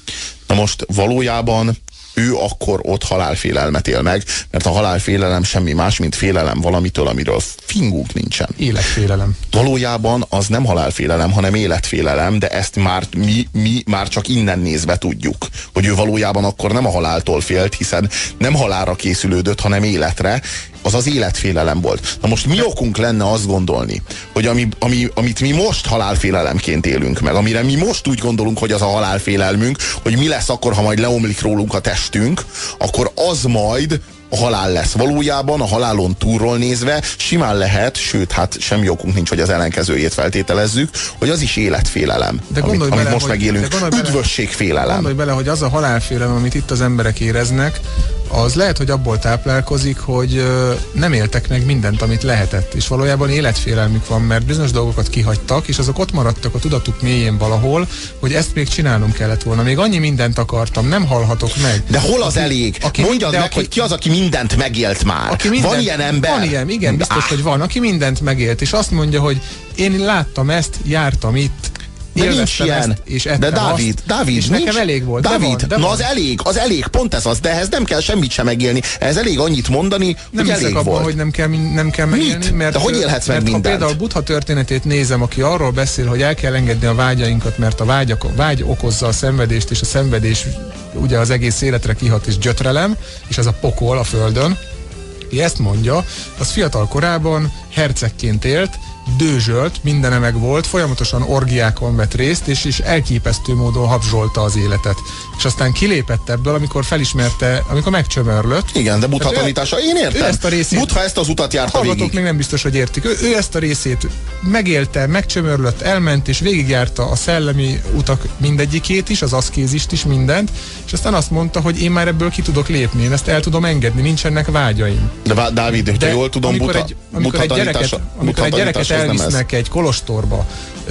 Na most valójában ő akkor ott halálfélelmet él meg, mert a halálfélelem semmi más, mint félelem valamitől, amiről fingunk nincsen. Életfélelem. Valójában az nem halálfélelem, hanem életfélelem, de ezt már mi már csak innen nézve tudjuk, hogy ő valójában akkor nem a haláltól félt, hiszen nem halálra készülődött, hanem életre, az az életfélelem volt. Na most mi okunk lenne azt gondolni, hogy amit mi most halálfélelemként élünk meg, amire mi most úgy gondolunk, hogy az a halálfélelmünk, hogy mi lesz akkor, ha majd leomlik rólunk a testünk, akkor az majd a halál lesz. Valójában a halálon túlról nézve simán lehet, sőt, hát semmi okunk nincs, hogy az ellenkezőjét feltételezzük, hogy az is életfélelem, de amit most megélünk. Üdvösségfélelem. Gondolj bele, hogy az a halálfélelem, amit itt az emberek éreznek, az lehet, hogy abból táplálkozik, hogy nem éltek meg mindent, amit lehetett, és valójában életfélelmük van, mert bizonyos dolgokat kihagytak, és azok ott maradtak a tudatuk mélyén valahol, hogy ezt még csinálnom kellett volna. Még annyi mindent akartam, nem halhatok meg. De hol az elég? Mondjad meg, hogy ki az, aki mindent megélt már. Van ilyen ember? Van ilyen, igen, biztos, hogy van, aki mindent megélt, és azt mondja, hogy én láttam ezt, jártam itt, de nincs ilyen. És de Dávid, és nincs. Nekem elég volt. Dávid, de van. Az elég, pont ez az, de ehhez nem kell semmit sem megélni. Ez elég annyit mondani, nem hogy elég abban, volt. hogy nem kell megélni, mert, de hogy élhetsz meg mindent? Ha például Buddha történetét nézem, aki arról beszél, hogy el kell engedni a vágyainkat, mert a vágy okozza a szenvedést, és a szenvedés ugye az egész életre kihat és gyötrelem, és ez a pokol a földön. Ki ezt mondja, az fiatal korában hercegként élt, dőzsölt, mindene meg volt, folyamatosan orgiákon vett részt, és elképesztő módon habzsolta az életet. És aztán kilépett ebből, amikor felismerte, amikor megcsömörlött. Igen, de Buddha tanítása, én értem. Ezt a részét, Buddha ezt az utat járta végig. Még nem biztos, hogy értik. Ő ezt a részét megélte, megcsömörlött, elment, és végigjárta a szellemi utak mindegyikét is, az aszkézist is, mindent, és aztán azt mondta, hogy én már ebből ki tudok lépni, én ezt el tudom engedni, nincsenek vágyaim. De Dávid, hogyha jól tudom, amikor egy gyereket elvisznek egy kolostorba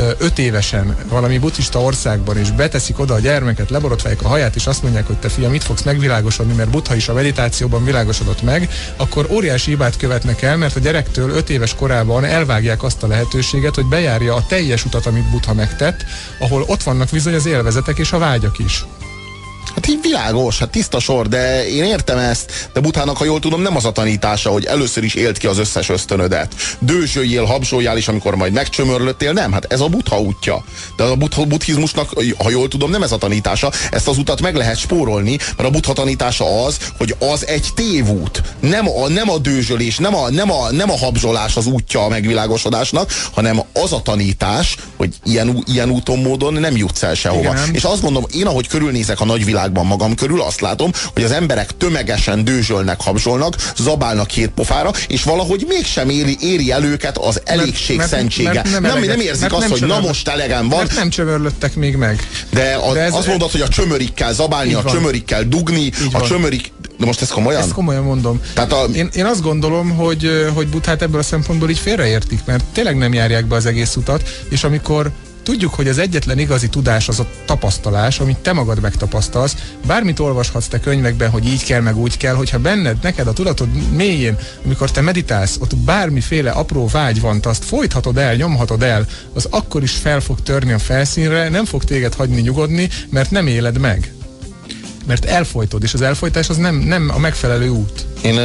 5 évesen valami buddhista országban, és beteszik oda a gyermeket, leborotválják a haját, és azt mondják, hogy te fiam, mit fogsz megvilágosodni, mert Buddha is a meditációban világosodott meg, akkor óriási hibát követnek el, mert a gyerektől 5 éves korában elvágják azt a lehetőséget, hogy bejárja a teljes utat, amit Buddha megtett, ahol ott vannak bizony az élvezetek és a vágyak is. Hát így világos, hát tiszta sor, de én értem ezt, de Buddhának, ha jól tudom, nem az a tanítása, hogy először is élt ki az összes ösztönödet. Dőzsöljél, habzsoljál, és amikor majd megcsömörlöttél, nem, hát ez a Buddha útja. De a buddhizmusnak, ha jól tudom, nem ez a tanítása, ezt az utat meg lehet spórolni, mert a Buddha tanítása az, hogy az egy tévút. Nem a dőzsölés, nem a habzsolás az útja a megvilágosodásnak, hanem az a tanítás, hogy ilyen úton, módon nem jutsz el sehova. Igen. És azt gondolom, én ahogy körülnézek a nagyvilágban magam körül, azt látom, hogy az emberek tömegesen dőzsölnek, habzsolnak, zabálnak 2 pofára, és valahogy mégsem éri el őket az elégség szentsége. Nem érzik azt, hogy na most elegem van. Mert nem csömörlöttek még meg. De azt mondod, hogy a csömörig kell zabálni, a csömörig kell dugni, a csömörig... De most ez komolyan? Ezt komolyan mondom. Tehát én azt gondolom, hogy Buddhát ebből a szempontból így félreértik, mert tényleg nem járják be az egész utat, és amikor tudjuk, hogy az egyetlen igazi tudás az a tapasztalás, amit te magad megtapasztalsz. Bármit olvashatsz te könyvekben, hogy így kell, meg úgy kell, hogyha neked a tudatod mélyén, amikor te meditálsz, ott bármiféle apró vágy van, azt folythatod el, nyomhatod el, az akkor is fel fog törni a felszínre, nem fog téged hagyni nyugodni, mert nem éled meg. Mert elfojtod, és az elfojtás az nem a megfelelő út.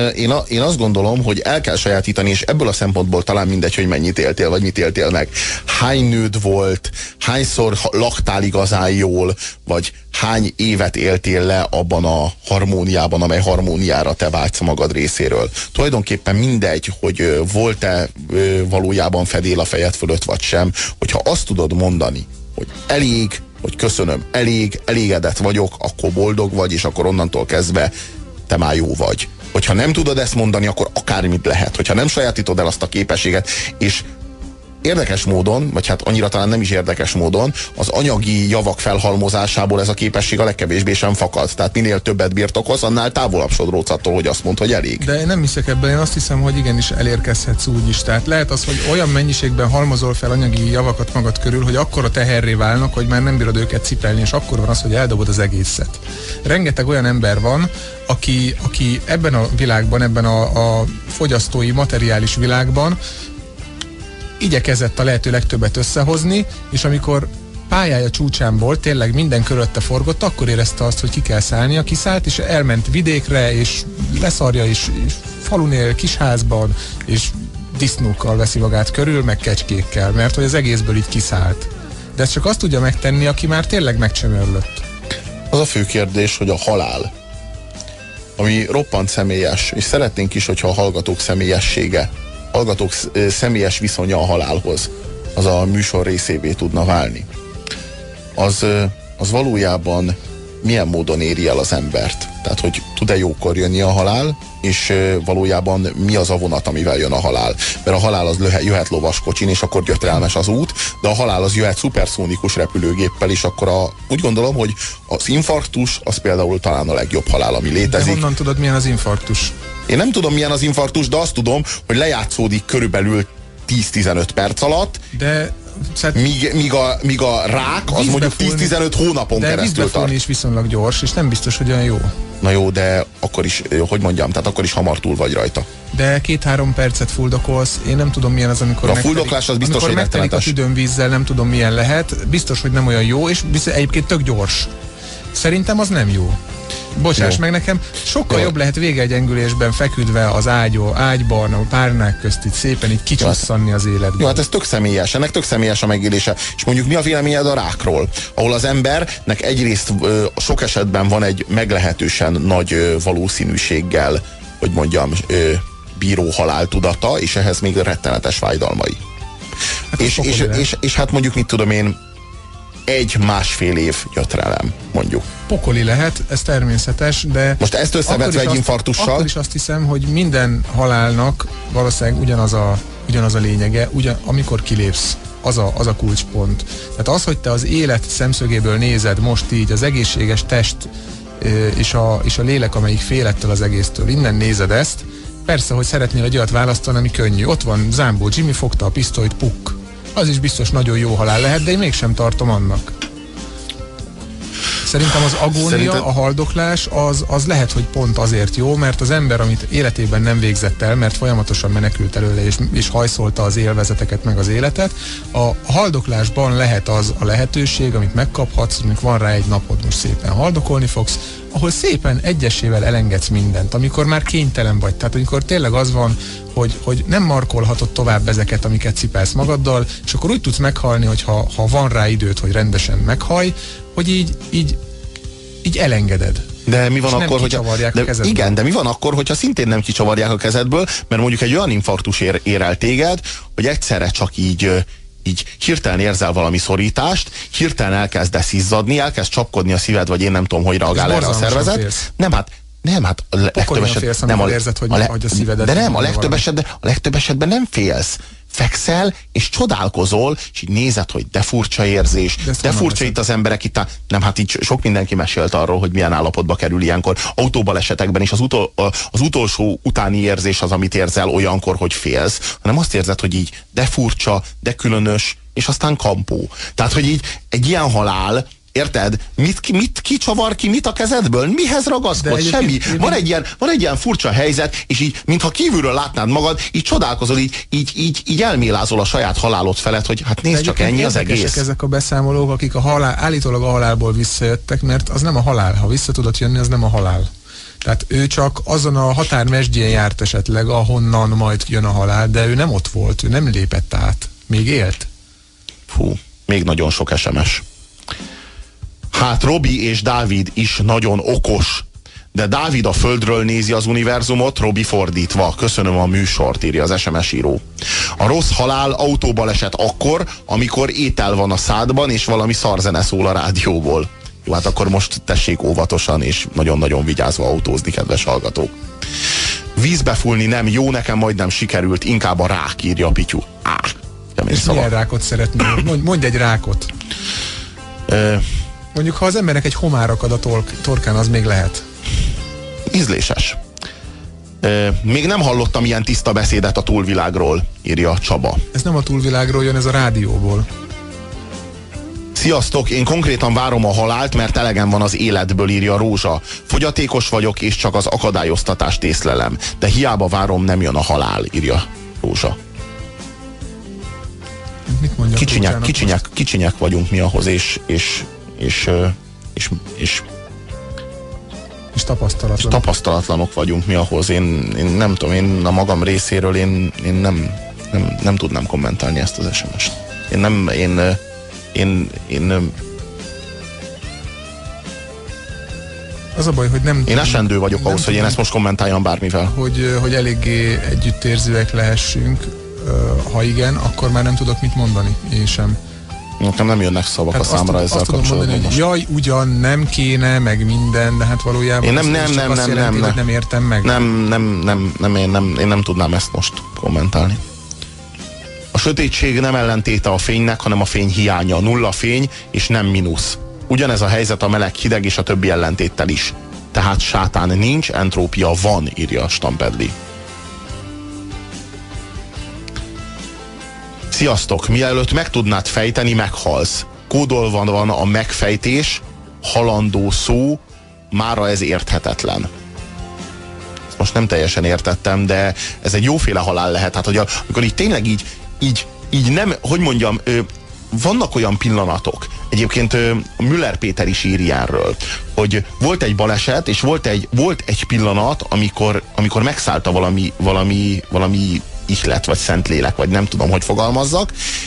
Én azt gondolom, hogy el kell sajátítani, és ebből a szempontból talán mindegy, hogy mennyit éltél, vagy mit éltél meg. Hány nőd volt, hányszor laktál igazán jól, vagy hány évet éltél le abban a harmóniában, amely harmóniára te vágysz magad részéről. Tulajdonképpen mindegy, hogy volt-e valójában fedél a fejed fölött, vagy sem, hogyha azt tudod mondani, hogy elég, hogy köszönöm, elégedett vagyok, akkor boldog vagy, és akkor onnantól kezdve te már jó vagy. Hogyha nem tudod ezt mondani, akkor akármit lehet. Hogyha nem sajátítod el azt a képességet, és érdekes módon, vagy hát annyira talán nem is érdekes módon, az anyagi javak felhalmozásából ez a képesség a legkevésbé sem fakad. Tehát minél többet birtokolsz, annál távolabb sodródsz attól, hogy azt mondd, hogy elég. De én nem hiszek ebben, én azt hiszem, hogy igenis elérkezhetsz úgy is. Tehát lehet az, hogy olyan mennyiségben halmozol fel anyagi javakat magad körül, hogy akkora teherré válnak, hogy már nem bírod őket cipelni, és akkor van az, hogy eldobod az egészet. Rengeteg olyan ember van, aki ebben a világban, ebben a fogyasztói, materiális világban igyekezett a lehető legtöbbet összehozni, és amikor pályája csúcsán volt, tényleg minden körötte forgott, akkor érezte azt, hogy ki kell szállnia, kiszállt, és elment vidékre, és leszarja, és falun él, kisházban, és disznókkal veszi magát körül, meg kecskékkel, mert hogy az egészből így kiszállt. De ezt csak azt tudja megtenni, aki már tényleg megcsömörlött. Az a fő kérdés, hogy a halál, ami roppant személyes, és szeretnénk is, hogyha a hallgatók személyes viszonya a halálhoz, az a műsor részévé tudna válni. Az valójában milyen módon éri el az embert? Tehát, hogy tud-e jókor jönni a halál, és valójában mi az a vonat, amivel jön a halál? Mert a halál az jöhet lovaskocsin, és akkor gyötrelmes az út, de a halál az jöhet szuperszónikus repülőgéppel, és akkor úgy gondolom, hogy az infarktus az például talán a legjobb halál, ami létezik. De honnan tudod, milyen az infarktus? Én nem tudom, milyen az infarktus, de azt tudom, hogy lejátszódik körülbelül 10-15 perc alatt, de míg a rák az mondjuk 10-15 hónapon keresztül tart. De is viszonylag gyors, és nem biztos, hogy olyan jó. Na jó, de akkor is, hogy mondjam, tehát akkor is hamar túl vagy rajta. De 2-3 percet fuldokolsz, én nem tudom milyen az, amikor a fuldoklás az biztos, hogy megtelik a tüdőn vízzel, nem tudom milyen lehet, biztos, hogy nem olyan jó, és egyébként tök gyors. Szerintem az nem jó. Bocsáss meg nekem, sokkal jobb lehet végegyengülésben feküdve az ágyban, a párnák közt itt szépen így kicsusszanni az életben. Jó, hát ez tök személyes, ennek tök személyes a megélése. És mondjuk mi a véleményed a rákról? Ahol az embernek egyrészt sok esetben van egy meglehetősen nagy valószínűséggel, hogy mondjam, bíró haláltudata, és ehhez még rettenetes fájdalmai. Hát és hát mondjuk mit tudom én, 1-1,5 év gyötrelem, mondjuk. Pokoli lehet, ez természetes, de... Most ezt összevetve egy infarktussal... Akkor is azt hiszem, hogy minden halálnak valószínűleg ugyanaz a lényege, amikor kilépsz, az a kulcspont. Tehát az, hogy te az élet szemszögéből nézed most így, az egészséges test és a lélek, amelyik fél ettől az egésztől, innen nézed ezt, persze, hogy szeretnél egy olyat választani, ami könnyű. Ott van Zámbó Jimmy, fogta a pisztolyt, pukk. Az is biztos nagyon jó halál lehet, de én mégsem tartom annak. Szerintem az agónia, a haldoklás, az lehet, hogy pont azért jó, mert az ember, amit életében nem végzett el, mert folyamatosan menekült előle, és hajszolta az élvezeteket, meg az életet, a haldoklásban lehet az a lehetőség, amit megkaphatsz, amikor van rá egy napod, most szépen haldokolni fogsz, ahol szépen egyesével elengedsz mindent, amikor már kénytelen vagy. Tehát amikor tényleg az van, hogy nem markolhatod tovább ezeket, amiket cipelsz magaddal, és akkor úgy tudsz meghalni, hogy ha van rá időt, hogy rendesen meghaj, hogy így elengeded. De mi van akkor, hogy igen, de mi van akkor, hogyha szintén nem kicsavarják a kezedből, mert mondjuk egy olyan infarktus ér el téged, hogy egyszerre csak így hirtelen érzel valami szorítást, hirtelen elkezdesz izzadni, elkezd csapkodni a szíved, vagy én nem tudom, hogy reagál erre a szervezet. Félsz. Nem, hát a legtöbb esetben érzed, hogy a szívedet. De nem, a legtöbb esetben nem félsz. Fekszel, és csodálkozol, és így nézed, hogy de furcsa érzés, de furcsa itt az emberek itt. Nem, hát így sok mindenki mesélt arról, hogy milyen állapotba kerül ilyenkor. Autóbalesetekben is az utolsó utáni érzés az, amit érzel olyankor, hogy félsz, hanem azt érzed, hogy így de furcsa, de különös, és aztán kampó. Tehát, hogy így egy ilyen halál, érted? Ki csavar ki mit a kezedből? Mihez ragaszkodsz? Semmi. Van egy ilyen furcsa helyzet, és így, mintha kívülről látnád magad, így csodálkozol, így elmélázol a saját halálod felett, hogy hát nézd csak, ennyi az egész. Ezek a beszámolók, akik állítólag a halálból visszajöttek, mert az nem a halál. Ha vissza tudod jönni, az nem a halál. Tehát ő csak azon a határmesdjén járt esetleg, ahonnan majd jön a halál, de ő nem ott volt, ő nem lépett át. Még élt. Fú, még nagyon sok SMS. Hát Robi és Dávid is nagyon okos, de Dávid a földről nézi az univerzumot, Robi fordítva. Köszönöm a műsort, írja az SMS író. A rossz halál autóbaleset akkor, amikor étel van a szádban, és valami szarzene szól a rádióból. Jó, hát akkor most tessék óvatosan, és nagyon-nagyon vigyázva autózni, kedves hallgatók. Vízbe fúlni nem jó, nekem majdnem sikerült, inkább a rák, írja Pityu. És milyen rákot szeretnél? Mondj egy rákot. Mondjuk, ha az embernek egy homár akad a torkán, az még lehet. Ízléses. Még nem hallottam ilyen tiszta beszédet a túlvilágról, írja Csaba. Ez nem a túlvilágról jön, ez a rádióból. Sziasztok, én konkrétan várom a halált, mert elegem van az életből, írja Rózsa. Fogyatékos vagyok, és csak az akadályoztatást észlelem. De hiába várom, nem jön a halál, írja Rózsa. Mit mondjak? Kicsinyek vagyunk mi ahhoz, és tapasztalatlanok vagyunk mi ahhoz. Én nem tudom, én a magam részéről én nem tudnám kommentálni ezt az SMS-t. Az a baj, hogy nem... Én esendő vagyok ahhoz, hogy én ezt most kommentáljam bármivel. Hogy eléggé együttérzőek lehessünk, ha igen, akkor már nem tudok mit mondani, én sem. Nekem nem jönnek szavak a számra ezzel azt tudom mondani, hogy jaj, ugyan nem kéne, meg minden, de hát valójában én nem értem meg. Én nem tudnám ezt most kommentálni. A sötétség nem ellentéte a fénynek, hanem a fény hiánya. Nulla fény, és nem mínusz. Ugyanez a helyzet a meleg, hideg és a többi ellentéttel is. Tehát sátán nincs, entrópia van, írja Stampedli. Sziasztok! Mielőtt meg tudnád fejteni, meghalsz. Kódolva van a megfejtés, halandó szó, mára ez érthetetlen. Ezt most nem teljesen értettem, de ez egy jóféle halál lehet. Hát, hogy amikor így tényleg így nem, hogy mondjam, vannak olyan pillanatok, egyébként Müller Péter is írja erről, hogy volt egy baleset, és volt egy pillanat, amikor megszállta valami ihlet, vagy szentlélek, vagy nem tudom, hogy fogalmazzak,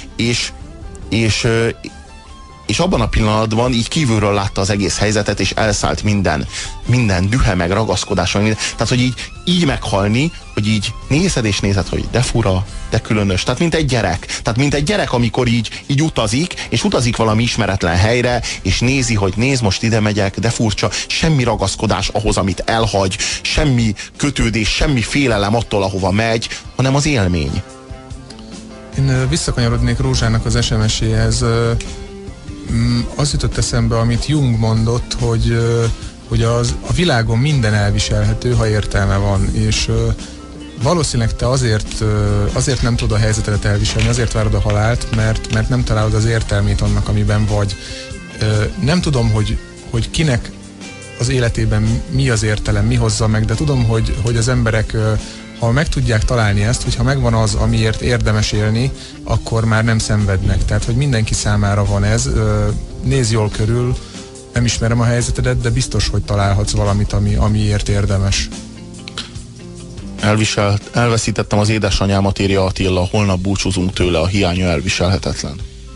és abban a pillanatban így kívülről látta az egész helyzetet, és elszállt minden dühe, meg ragaszkodás, tehát, hogy így meghalni, hogy így nézed, hogy de fura, de különös, tehát mint egy gyerek, amikor így utazik, és utazik valami ismeretlen helyre, és nézi, hogy most ide megyek, de furcsa, semmi ragaszkodás ahhoz, amit elhagy, semmi kötődés, semmi félelem attól, ahova megy, hanem az élmény. Én visszakanyarodnék Rózsának az SMS-éhez. Az jutott eszembe, amit Jung mondott, hogy a világon minden elviselhető, ha értelme van, és valószínűleg te azért nem tudod a helyzetet elviselni, azért várod a halált, mert nem találod az értelmét annak, amiben vagy. Nem tudom, hogy kinek az életében mi az értelem, mi hozza meg, de tudom, hogy az emberek, ha meg tudják találni ezt, hogyha megvan az, amiért érdemes élni, akkor már nem szenvednek. Tehát, hogy mindenki számára van ez. Nézz jól körül, nem ismerem a helyzetedet, de biztos, hogy találhatsz valamit, amiért érdemes. Elveszítettem az édesanyámat, írja Attila, holnap búcsúzunk tőle, a hiánya elviselhetetlen.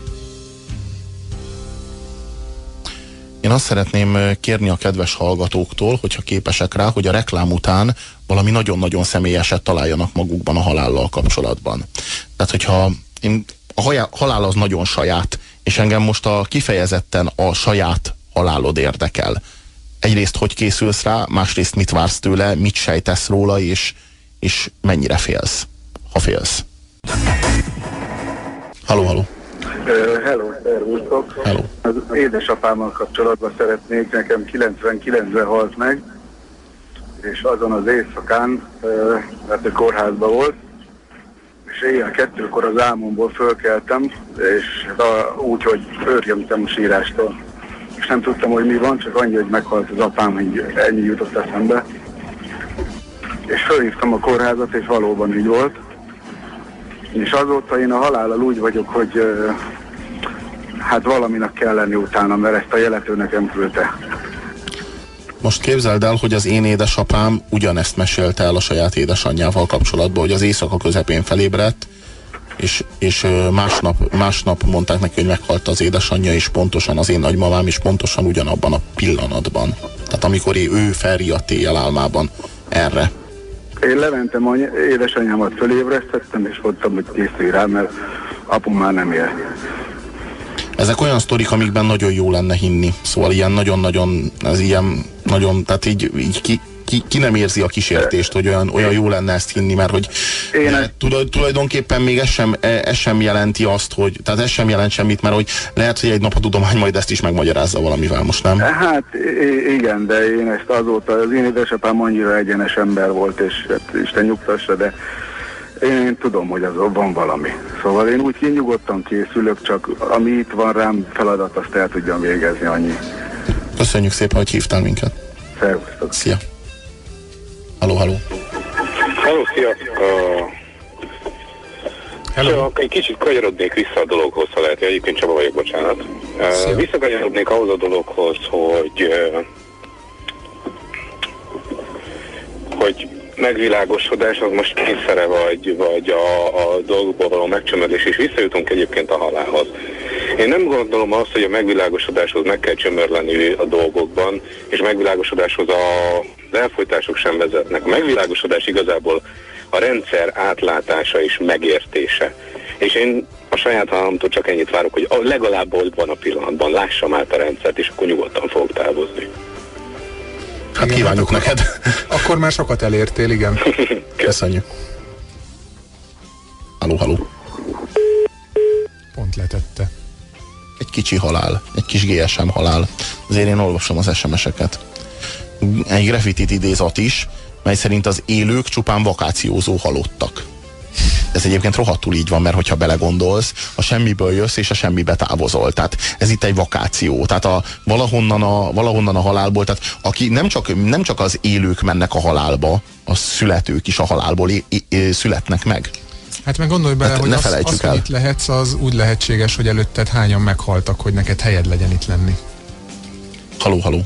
Én azt szeretném kérni a kedves hallgatóktól, hogyha képesek rá, hogy a reklám után valami nagyon-nagyon személyeset találjanak magukban a halállal kapcsolatban. Tehát, hogyha a halál az nagyon saját, és engem most kifejezetten a saját halálod érdekel. Egyrészt, hogy készülsz rá, másrészt mit vársz tőle, mit sejtesz róla, és mennyire félsz, ha félsz. Halló. Hello, szervusztok. Hello. Az édesapámmal kapcsolatban szeretnék, nekem 99-ben halt meg, és azon az éjszakán, mert a kórházban volt, és éjjel 2-kor az álmomból fölkeltem, és úgy, hogy örjöntem a sírástól. És nem tudtam, hogy mi van, csak annyi, hogy meghalt az apám, hogy ennyi jutott eszembe. És fölhívtam a kórházat, és valóban így volt. És azóta én a halállal úgy vagyok, hogy hát valaminek kell lenni utána, mert ezt a jelet ő nekem küldte. Most képzeld el, hogy az én édesapám ugyanezt mesélte el a saját édesanyjával kapcsolatban, hogy az éjszaka közepén felébredt, és másnap mondták neki, hogy meghalt az édesanyja, és pontosan az én nagymamám is pontosan ugyanabban a pillanatban. Tehát amikor ő felriadt éjjel álmában erre. Én lementem, édesanyámat fölébresztettem, és mondtam, hogy készülj rá, mert apum már nem él. Ezek olyan sztorik, amikben nagyon jó lenne hinni. Szóval ilyen nagyon-nagyon, tehát így ki nem érzi a kísértést, hogy olyan jó lenne ezt hinni, mert hogy tulajdonképpen még ez sem jelenti azt, hogy, tehát ez sem jelent semmit, mert hogy lehet, hogy egy nap a tudomány majd ezt is megmagyarázza valamivel, most nem? Hát igen, de én ezt azóta, az én édesapám annyira egyenes ember volt, és hát Isten nyugtassa, de én tudom, hogy azon van valami. Szóval én úgy nyugodtan készülök, csak ami itt van rám feladat, azt el tudjam végezni, annyi. Köszönjük szépen, hogy hívtál minket. Szervusztok. Szia. Halló. Halló, szia. Csak egy kicsit kanyarodnék vissza a dologhoz, ha lehet, egyébként Csaba vagyok, bocsánat. Visszakanyarodnék ahhoz a dologhoz, hogy megvilágosodás, az most kényszere vagy a dolgokból való megcsömörlés, és visszajutunk egyébként a halálhoz. Én nem gondolom azt, hogy a megvilágosodáshoz meg kell csömörleni a dolgokban, és megvilágosodáshoz az elfojtások sem vezetnek. A megvilágosodás igazából a rendszer átlátása és megértése. És én a saját halámtól csak ennyit várok, hogy legalább ott van a pillanatban, lássam át a rendszert, és akkor nyugodtan fogok távozni. Hát igen, kívánjuk hát neked. Akkor már sokat elértél, igen. Köszönjük. Halló. Pont letette. Egy kicsi halál, egy kis GSM halál. Azért én olvasom az SMS-eket. Egy graffitit idézat is, mely szerint az élők csupán vakációzó halottak. Ez egyébként rohadtul így van, mert hogyha belegondolsz, a semmiből jössz és a semmibe távozol. Tehát ez itt egy vakáció. Tehát valahonnan a halálból, tehát aki nem csak az élők mennek a halálba, a születők is a halálból születnek meg. Hát meg gondolj bele, hogy az, hogy itt lehetsz, az úgy lehetséges, hogy előtted hányan meghaltak, hogy neked helyed legyen itt lenni. Halló.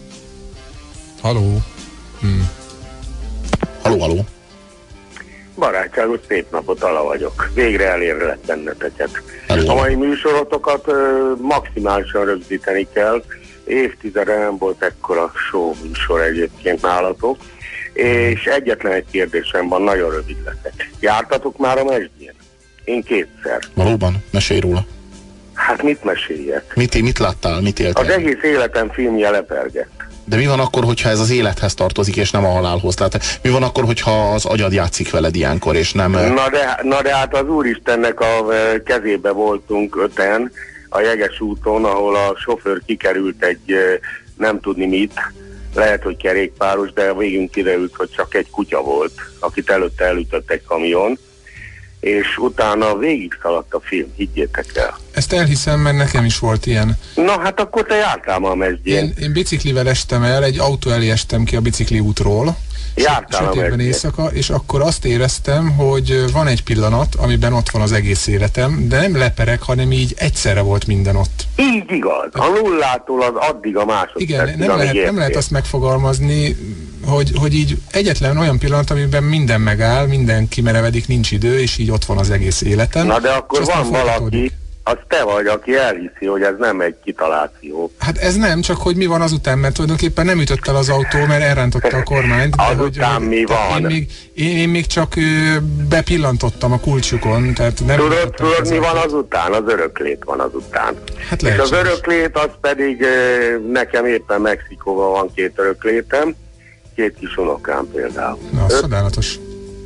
Halló. Barátságos szép napot, Ala vagyok. Végre elérlek benneteket. A mai műsorotokat maximálisan rögzíteni kell. Évtizede nem volt ekkora show műsor egyébként nálatok. És egyetlen egy kérdésem van, nagyon rövid leszek. Jártatok már a Mesdjén? Én kétszer. Valóban? Mesélj róla. Hát mit meséljek? Mit láttál? Mit éltél? Az egész életem filmje lepergett. De mi van akkor, hogyha ez az élethez tartozik, és nem a halálhoz? Tehát mi van akkor, hogyha az agyad játszik veled ilyenkor, és nem... Na de hát az Úristennek a kezébe voltunk 5-en a Jeges úton, ahol a sofőr kikerült egy nem tudni mit, lehet, hogy kerékpáros, de végül kiderült, hogy csak egy kutya volt, akit előtte elütött egy kamion, és utána végig szaladt a film, higgyétek el. Ezt elhiszem, mert nekem is volt ilyen. Na hát akkor te jártál ma a Mesdjén. Én biciklivel estem el, egy autó elé estem ki a bicikli útról. Sötétben éjszaka, és akkor azt éreztem, hogy van egy pillanat, amiben ott van az egész életem, de nem leperek, hanem így egyszerre volt minden ott. Így igaz. A nullától az addig a másodpercig. Igen, nem lehet azt megfogalmazni, hogy így egyetlen olyan pillanat, amiben minden megáll, minden kimerevedik, nincs idő, és így ott van az egész életem. Na de akkor van valaki, az te vagy, aki elhiszi, hogy ez nem egy kitaláció. Hát ez nem, csak hogy mi van azután, mert tulajdonképpen nem ütött el az autó, mert elrántotta a kormányt. Azután mi van? Én még csak bepillantottam a kulcsukon, tehát nem... Tudod, mi van azután? Az öröklét van azután. Hát és az öröklét, az pedig nekem éppen Mexikóban van 2 öröklétem, 2 kis unokám például. Na, csodálatos.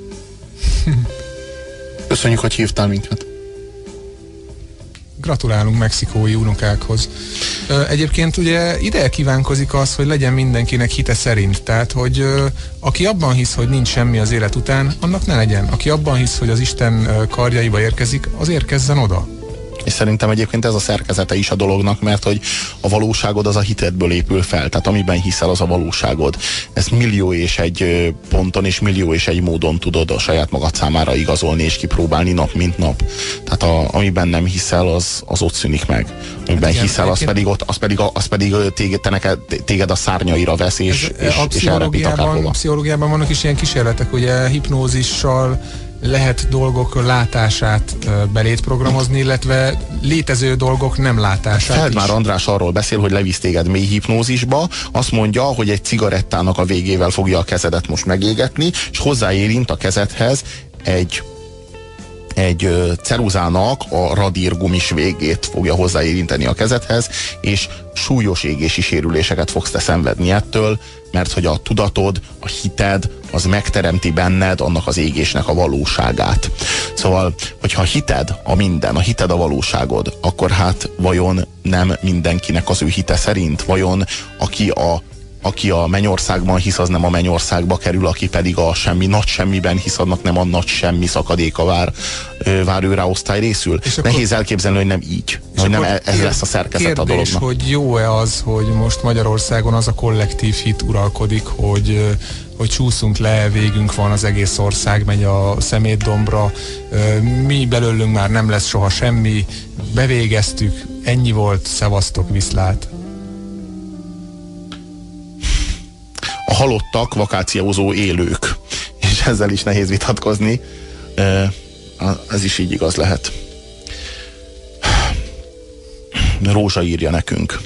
Köszönjük, hogy hívtál minket. Gratulálunk mexikói unokákhoz. Egyébként ugye ide kívánkozik az, hogy legyen mindenkinek hite szerint. Tehát, hogy aki abban hisz, hogy nincs semmi az élet után, annak ne legyen. Aki abban hisz, hogy az Isten karjaiba érkezik, az érkezzen oda. És szerintem egyébként ez a szerkezete is a dolognak, mert hogy a valóságod az a hitedből épül fel, tehát amiben hiszel, az a valóságod. Ezt millió és egy ponton és millió és egy módon tudod a saját magad számára igazolni és kipróbálni nap mint nap. Tehát amiben nem hiszel, az ott szűnik meg. Amiben hiszel, az pedig téged a szárnyaira vesz, és elrepít akárhova. Pszichológiában vannak is ilyen kísérletek, ugye hipnózissal lehet dolgok látását belét programozni, illetve létező dolgok nem látását. Feldmár András arról beszél, hogy levisz téged mély hipnózisba, azt mondja, hogy egy cigarettának a végével fogja a kezedet most megégetni, és hozzáérint a kezedhez egy ceruzának a radírgumis végét fogja hozzáérinteni a kezedhez, és súlyos égési sérüléseket fogsz te szenvedni ettől, mert hogy a tudatod, a hited, az megteremti benned annak az égésnek a valóságát. Szóval, hogyha hited a minden, a hited a valóságod, akkor hát vajon nem mindenkinek az ő hite szerint? Vajon aki a aki a mennyországban hisz, az nem a mennyországba kerül, aki pedig a semmi, nagy semmiben hisz, annak nem a nagy semmi szakadéka vár őrá osztály részül. Nehéz elképzelni, hogy nem így. Hogy nem ez lesz a szerkezet a dolognak. Kérdés, hogy jó-e az, hogy most Magyarországon az a kollektív hit uralkodik, hogy csúszunk le, végünk van, az egész ország megy a szemétdombra, mi belőlünk már nem lesz soha semmi, bevégeztük, ennyi volt, szevasztok, viszlát. A halottak vakációzó élők, és ezzel is nehéz vitatkozni. Ez is így igaz lehet. Rózsa írja nekünk.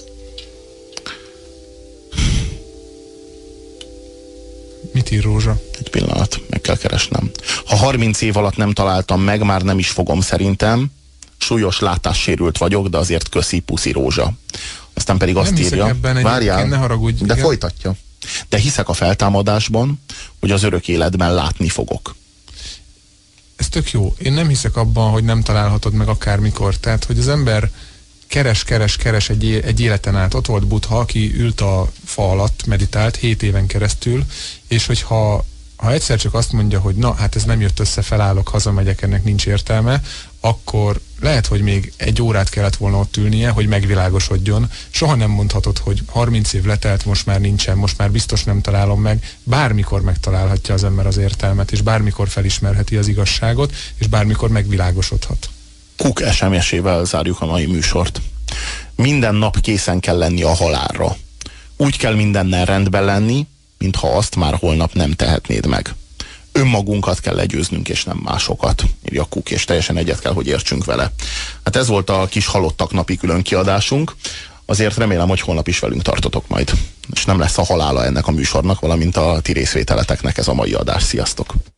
Mit ír Rózsa? Egy pillanat, meg kell keresnem. Ha 30 év alatt nem találtam meg, már nem is fogom szerintem. Súlyos látássérült vagyok, de azért köszi, puszi Rózsa. Aztán pedig azt írja. Várjál, ne haragudj, de igen? Folytatja. De hiszek a feltámadásban, hogy az örök életben látni fogok. Ez tök jó. Én nem hiszek abban, hogy nem találhatod meg akármikor. Tehát, hogy az ember keres egy életen át. Ott volt Buddha, aki ült a fa alatt, meditált 7 éven keresztül, és hogyha egyszer csak azt mondja, hogy na, hát ez nem jött össze, felállok, hazamegyek, ennek nincs értelme, akkor lehet, hogy még 1 órát kellett volna ott ülnie, hogy megvilágosodjon. Soha nem mondhatod, hogy 30 év letelt, most már nincsen, most már biztos nem találom meg. Bármikor megtalálhatja az ember az értelmet, és bármikor felismerheti az igazságot, és bármikor megvilágosodhat. Cook SMS-ével zárjuk a mai műsort. Minden nap készen kell lenni a halálra. Úgy kell mindennel rendben lenni, mintha azt már holnap nem tehetnéd meg. Önmagunkat kell legyőznünk, és nem másokat, írja Cook, és teljesen egyet kell, hogy értsünk vele. Hát ez volt a kis halottak napi külön kiadásunk. Azért remélem, hogy holnap is velünk tartotok majd. És nem lesz a halála ennek a műsornak, valamint a ti részvételeteknek ez a mai adás. Sziasztok!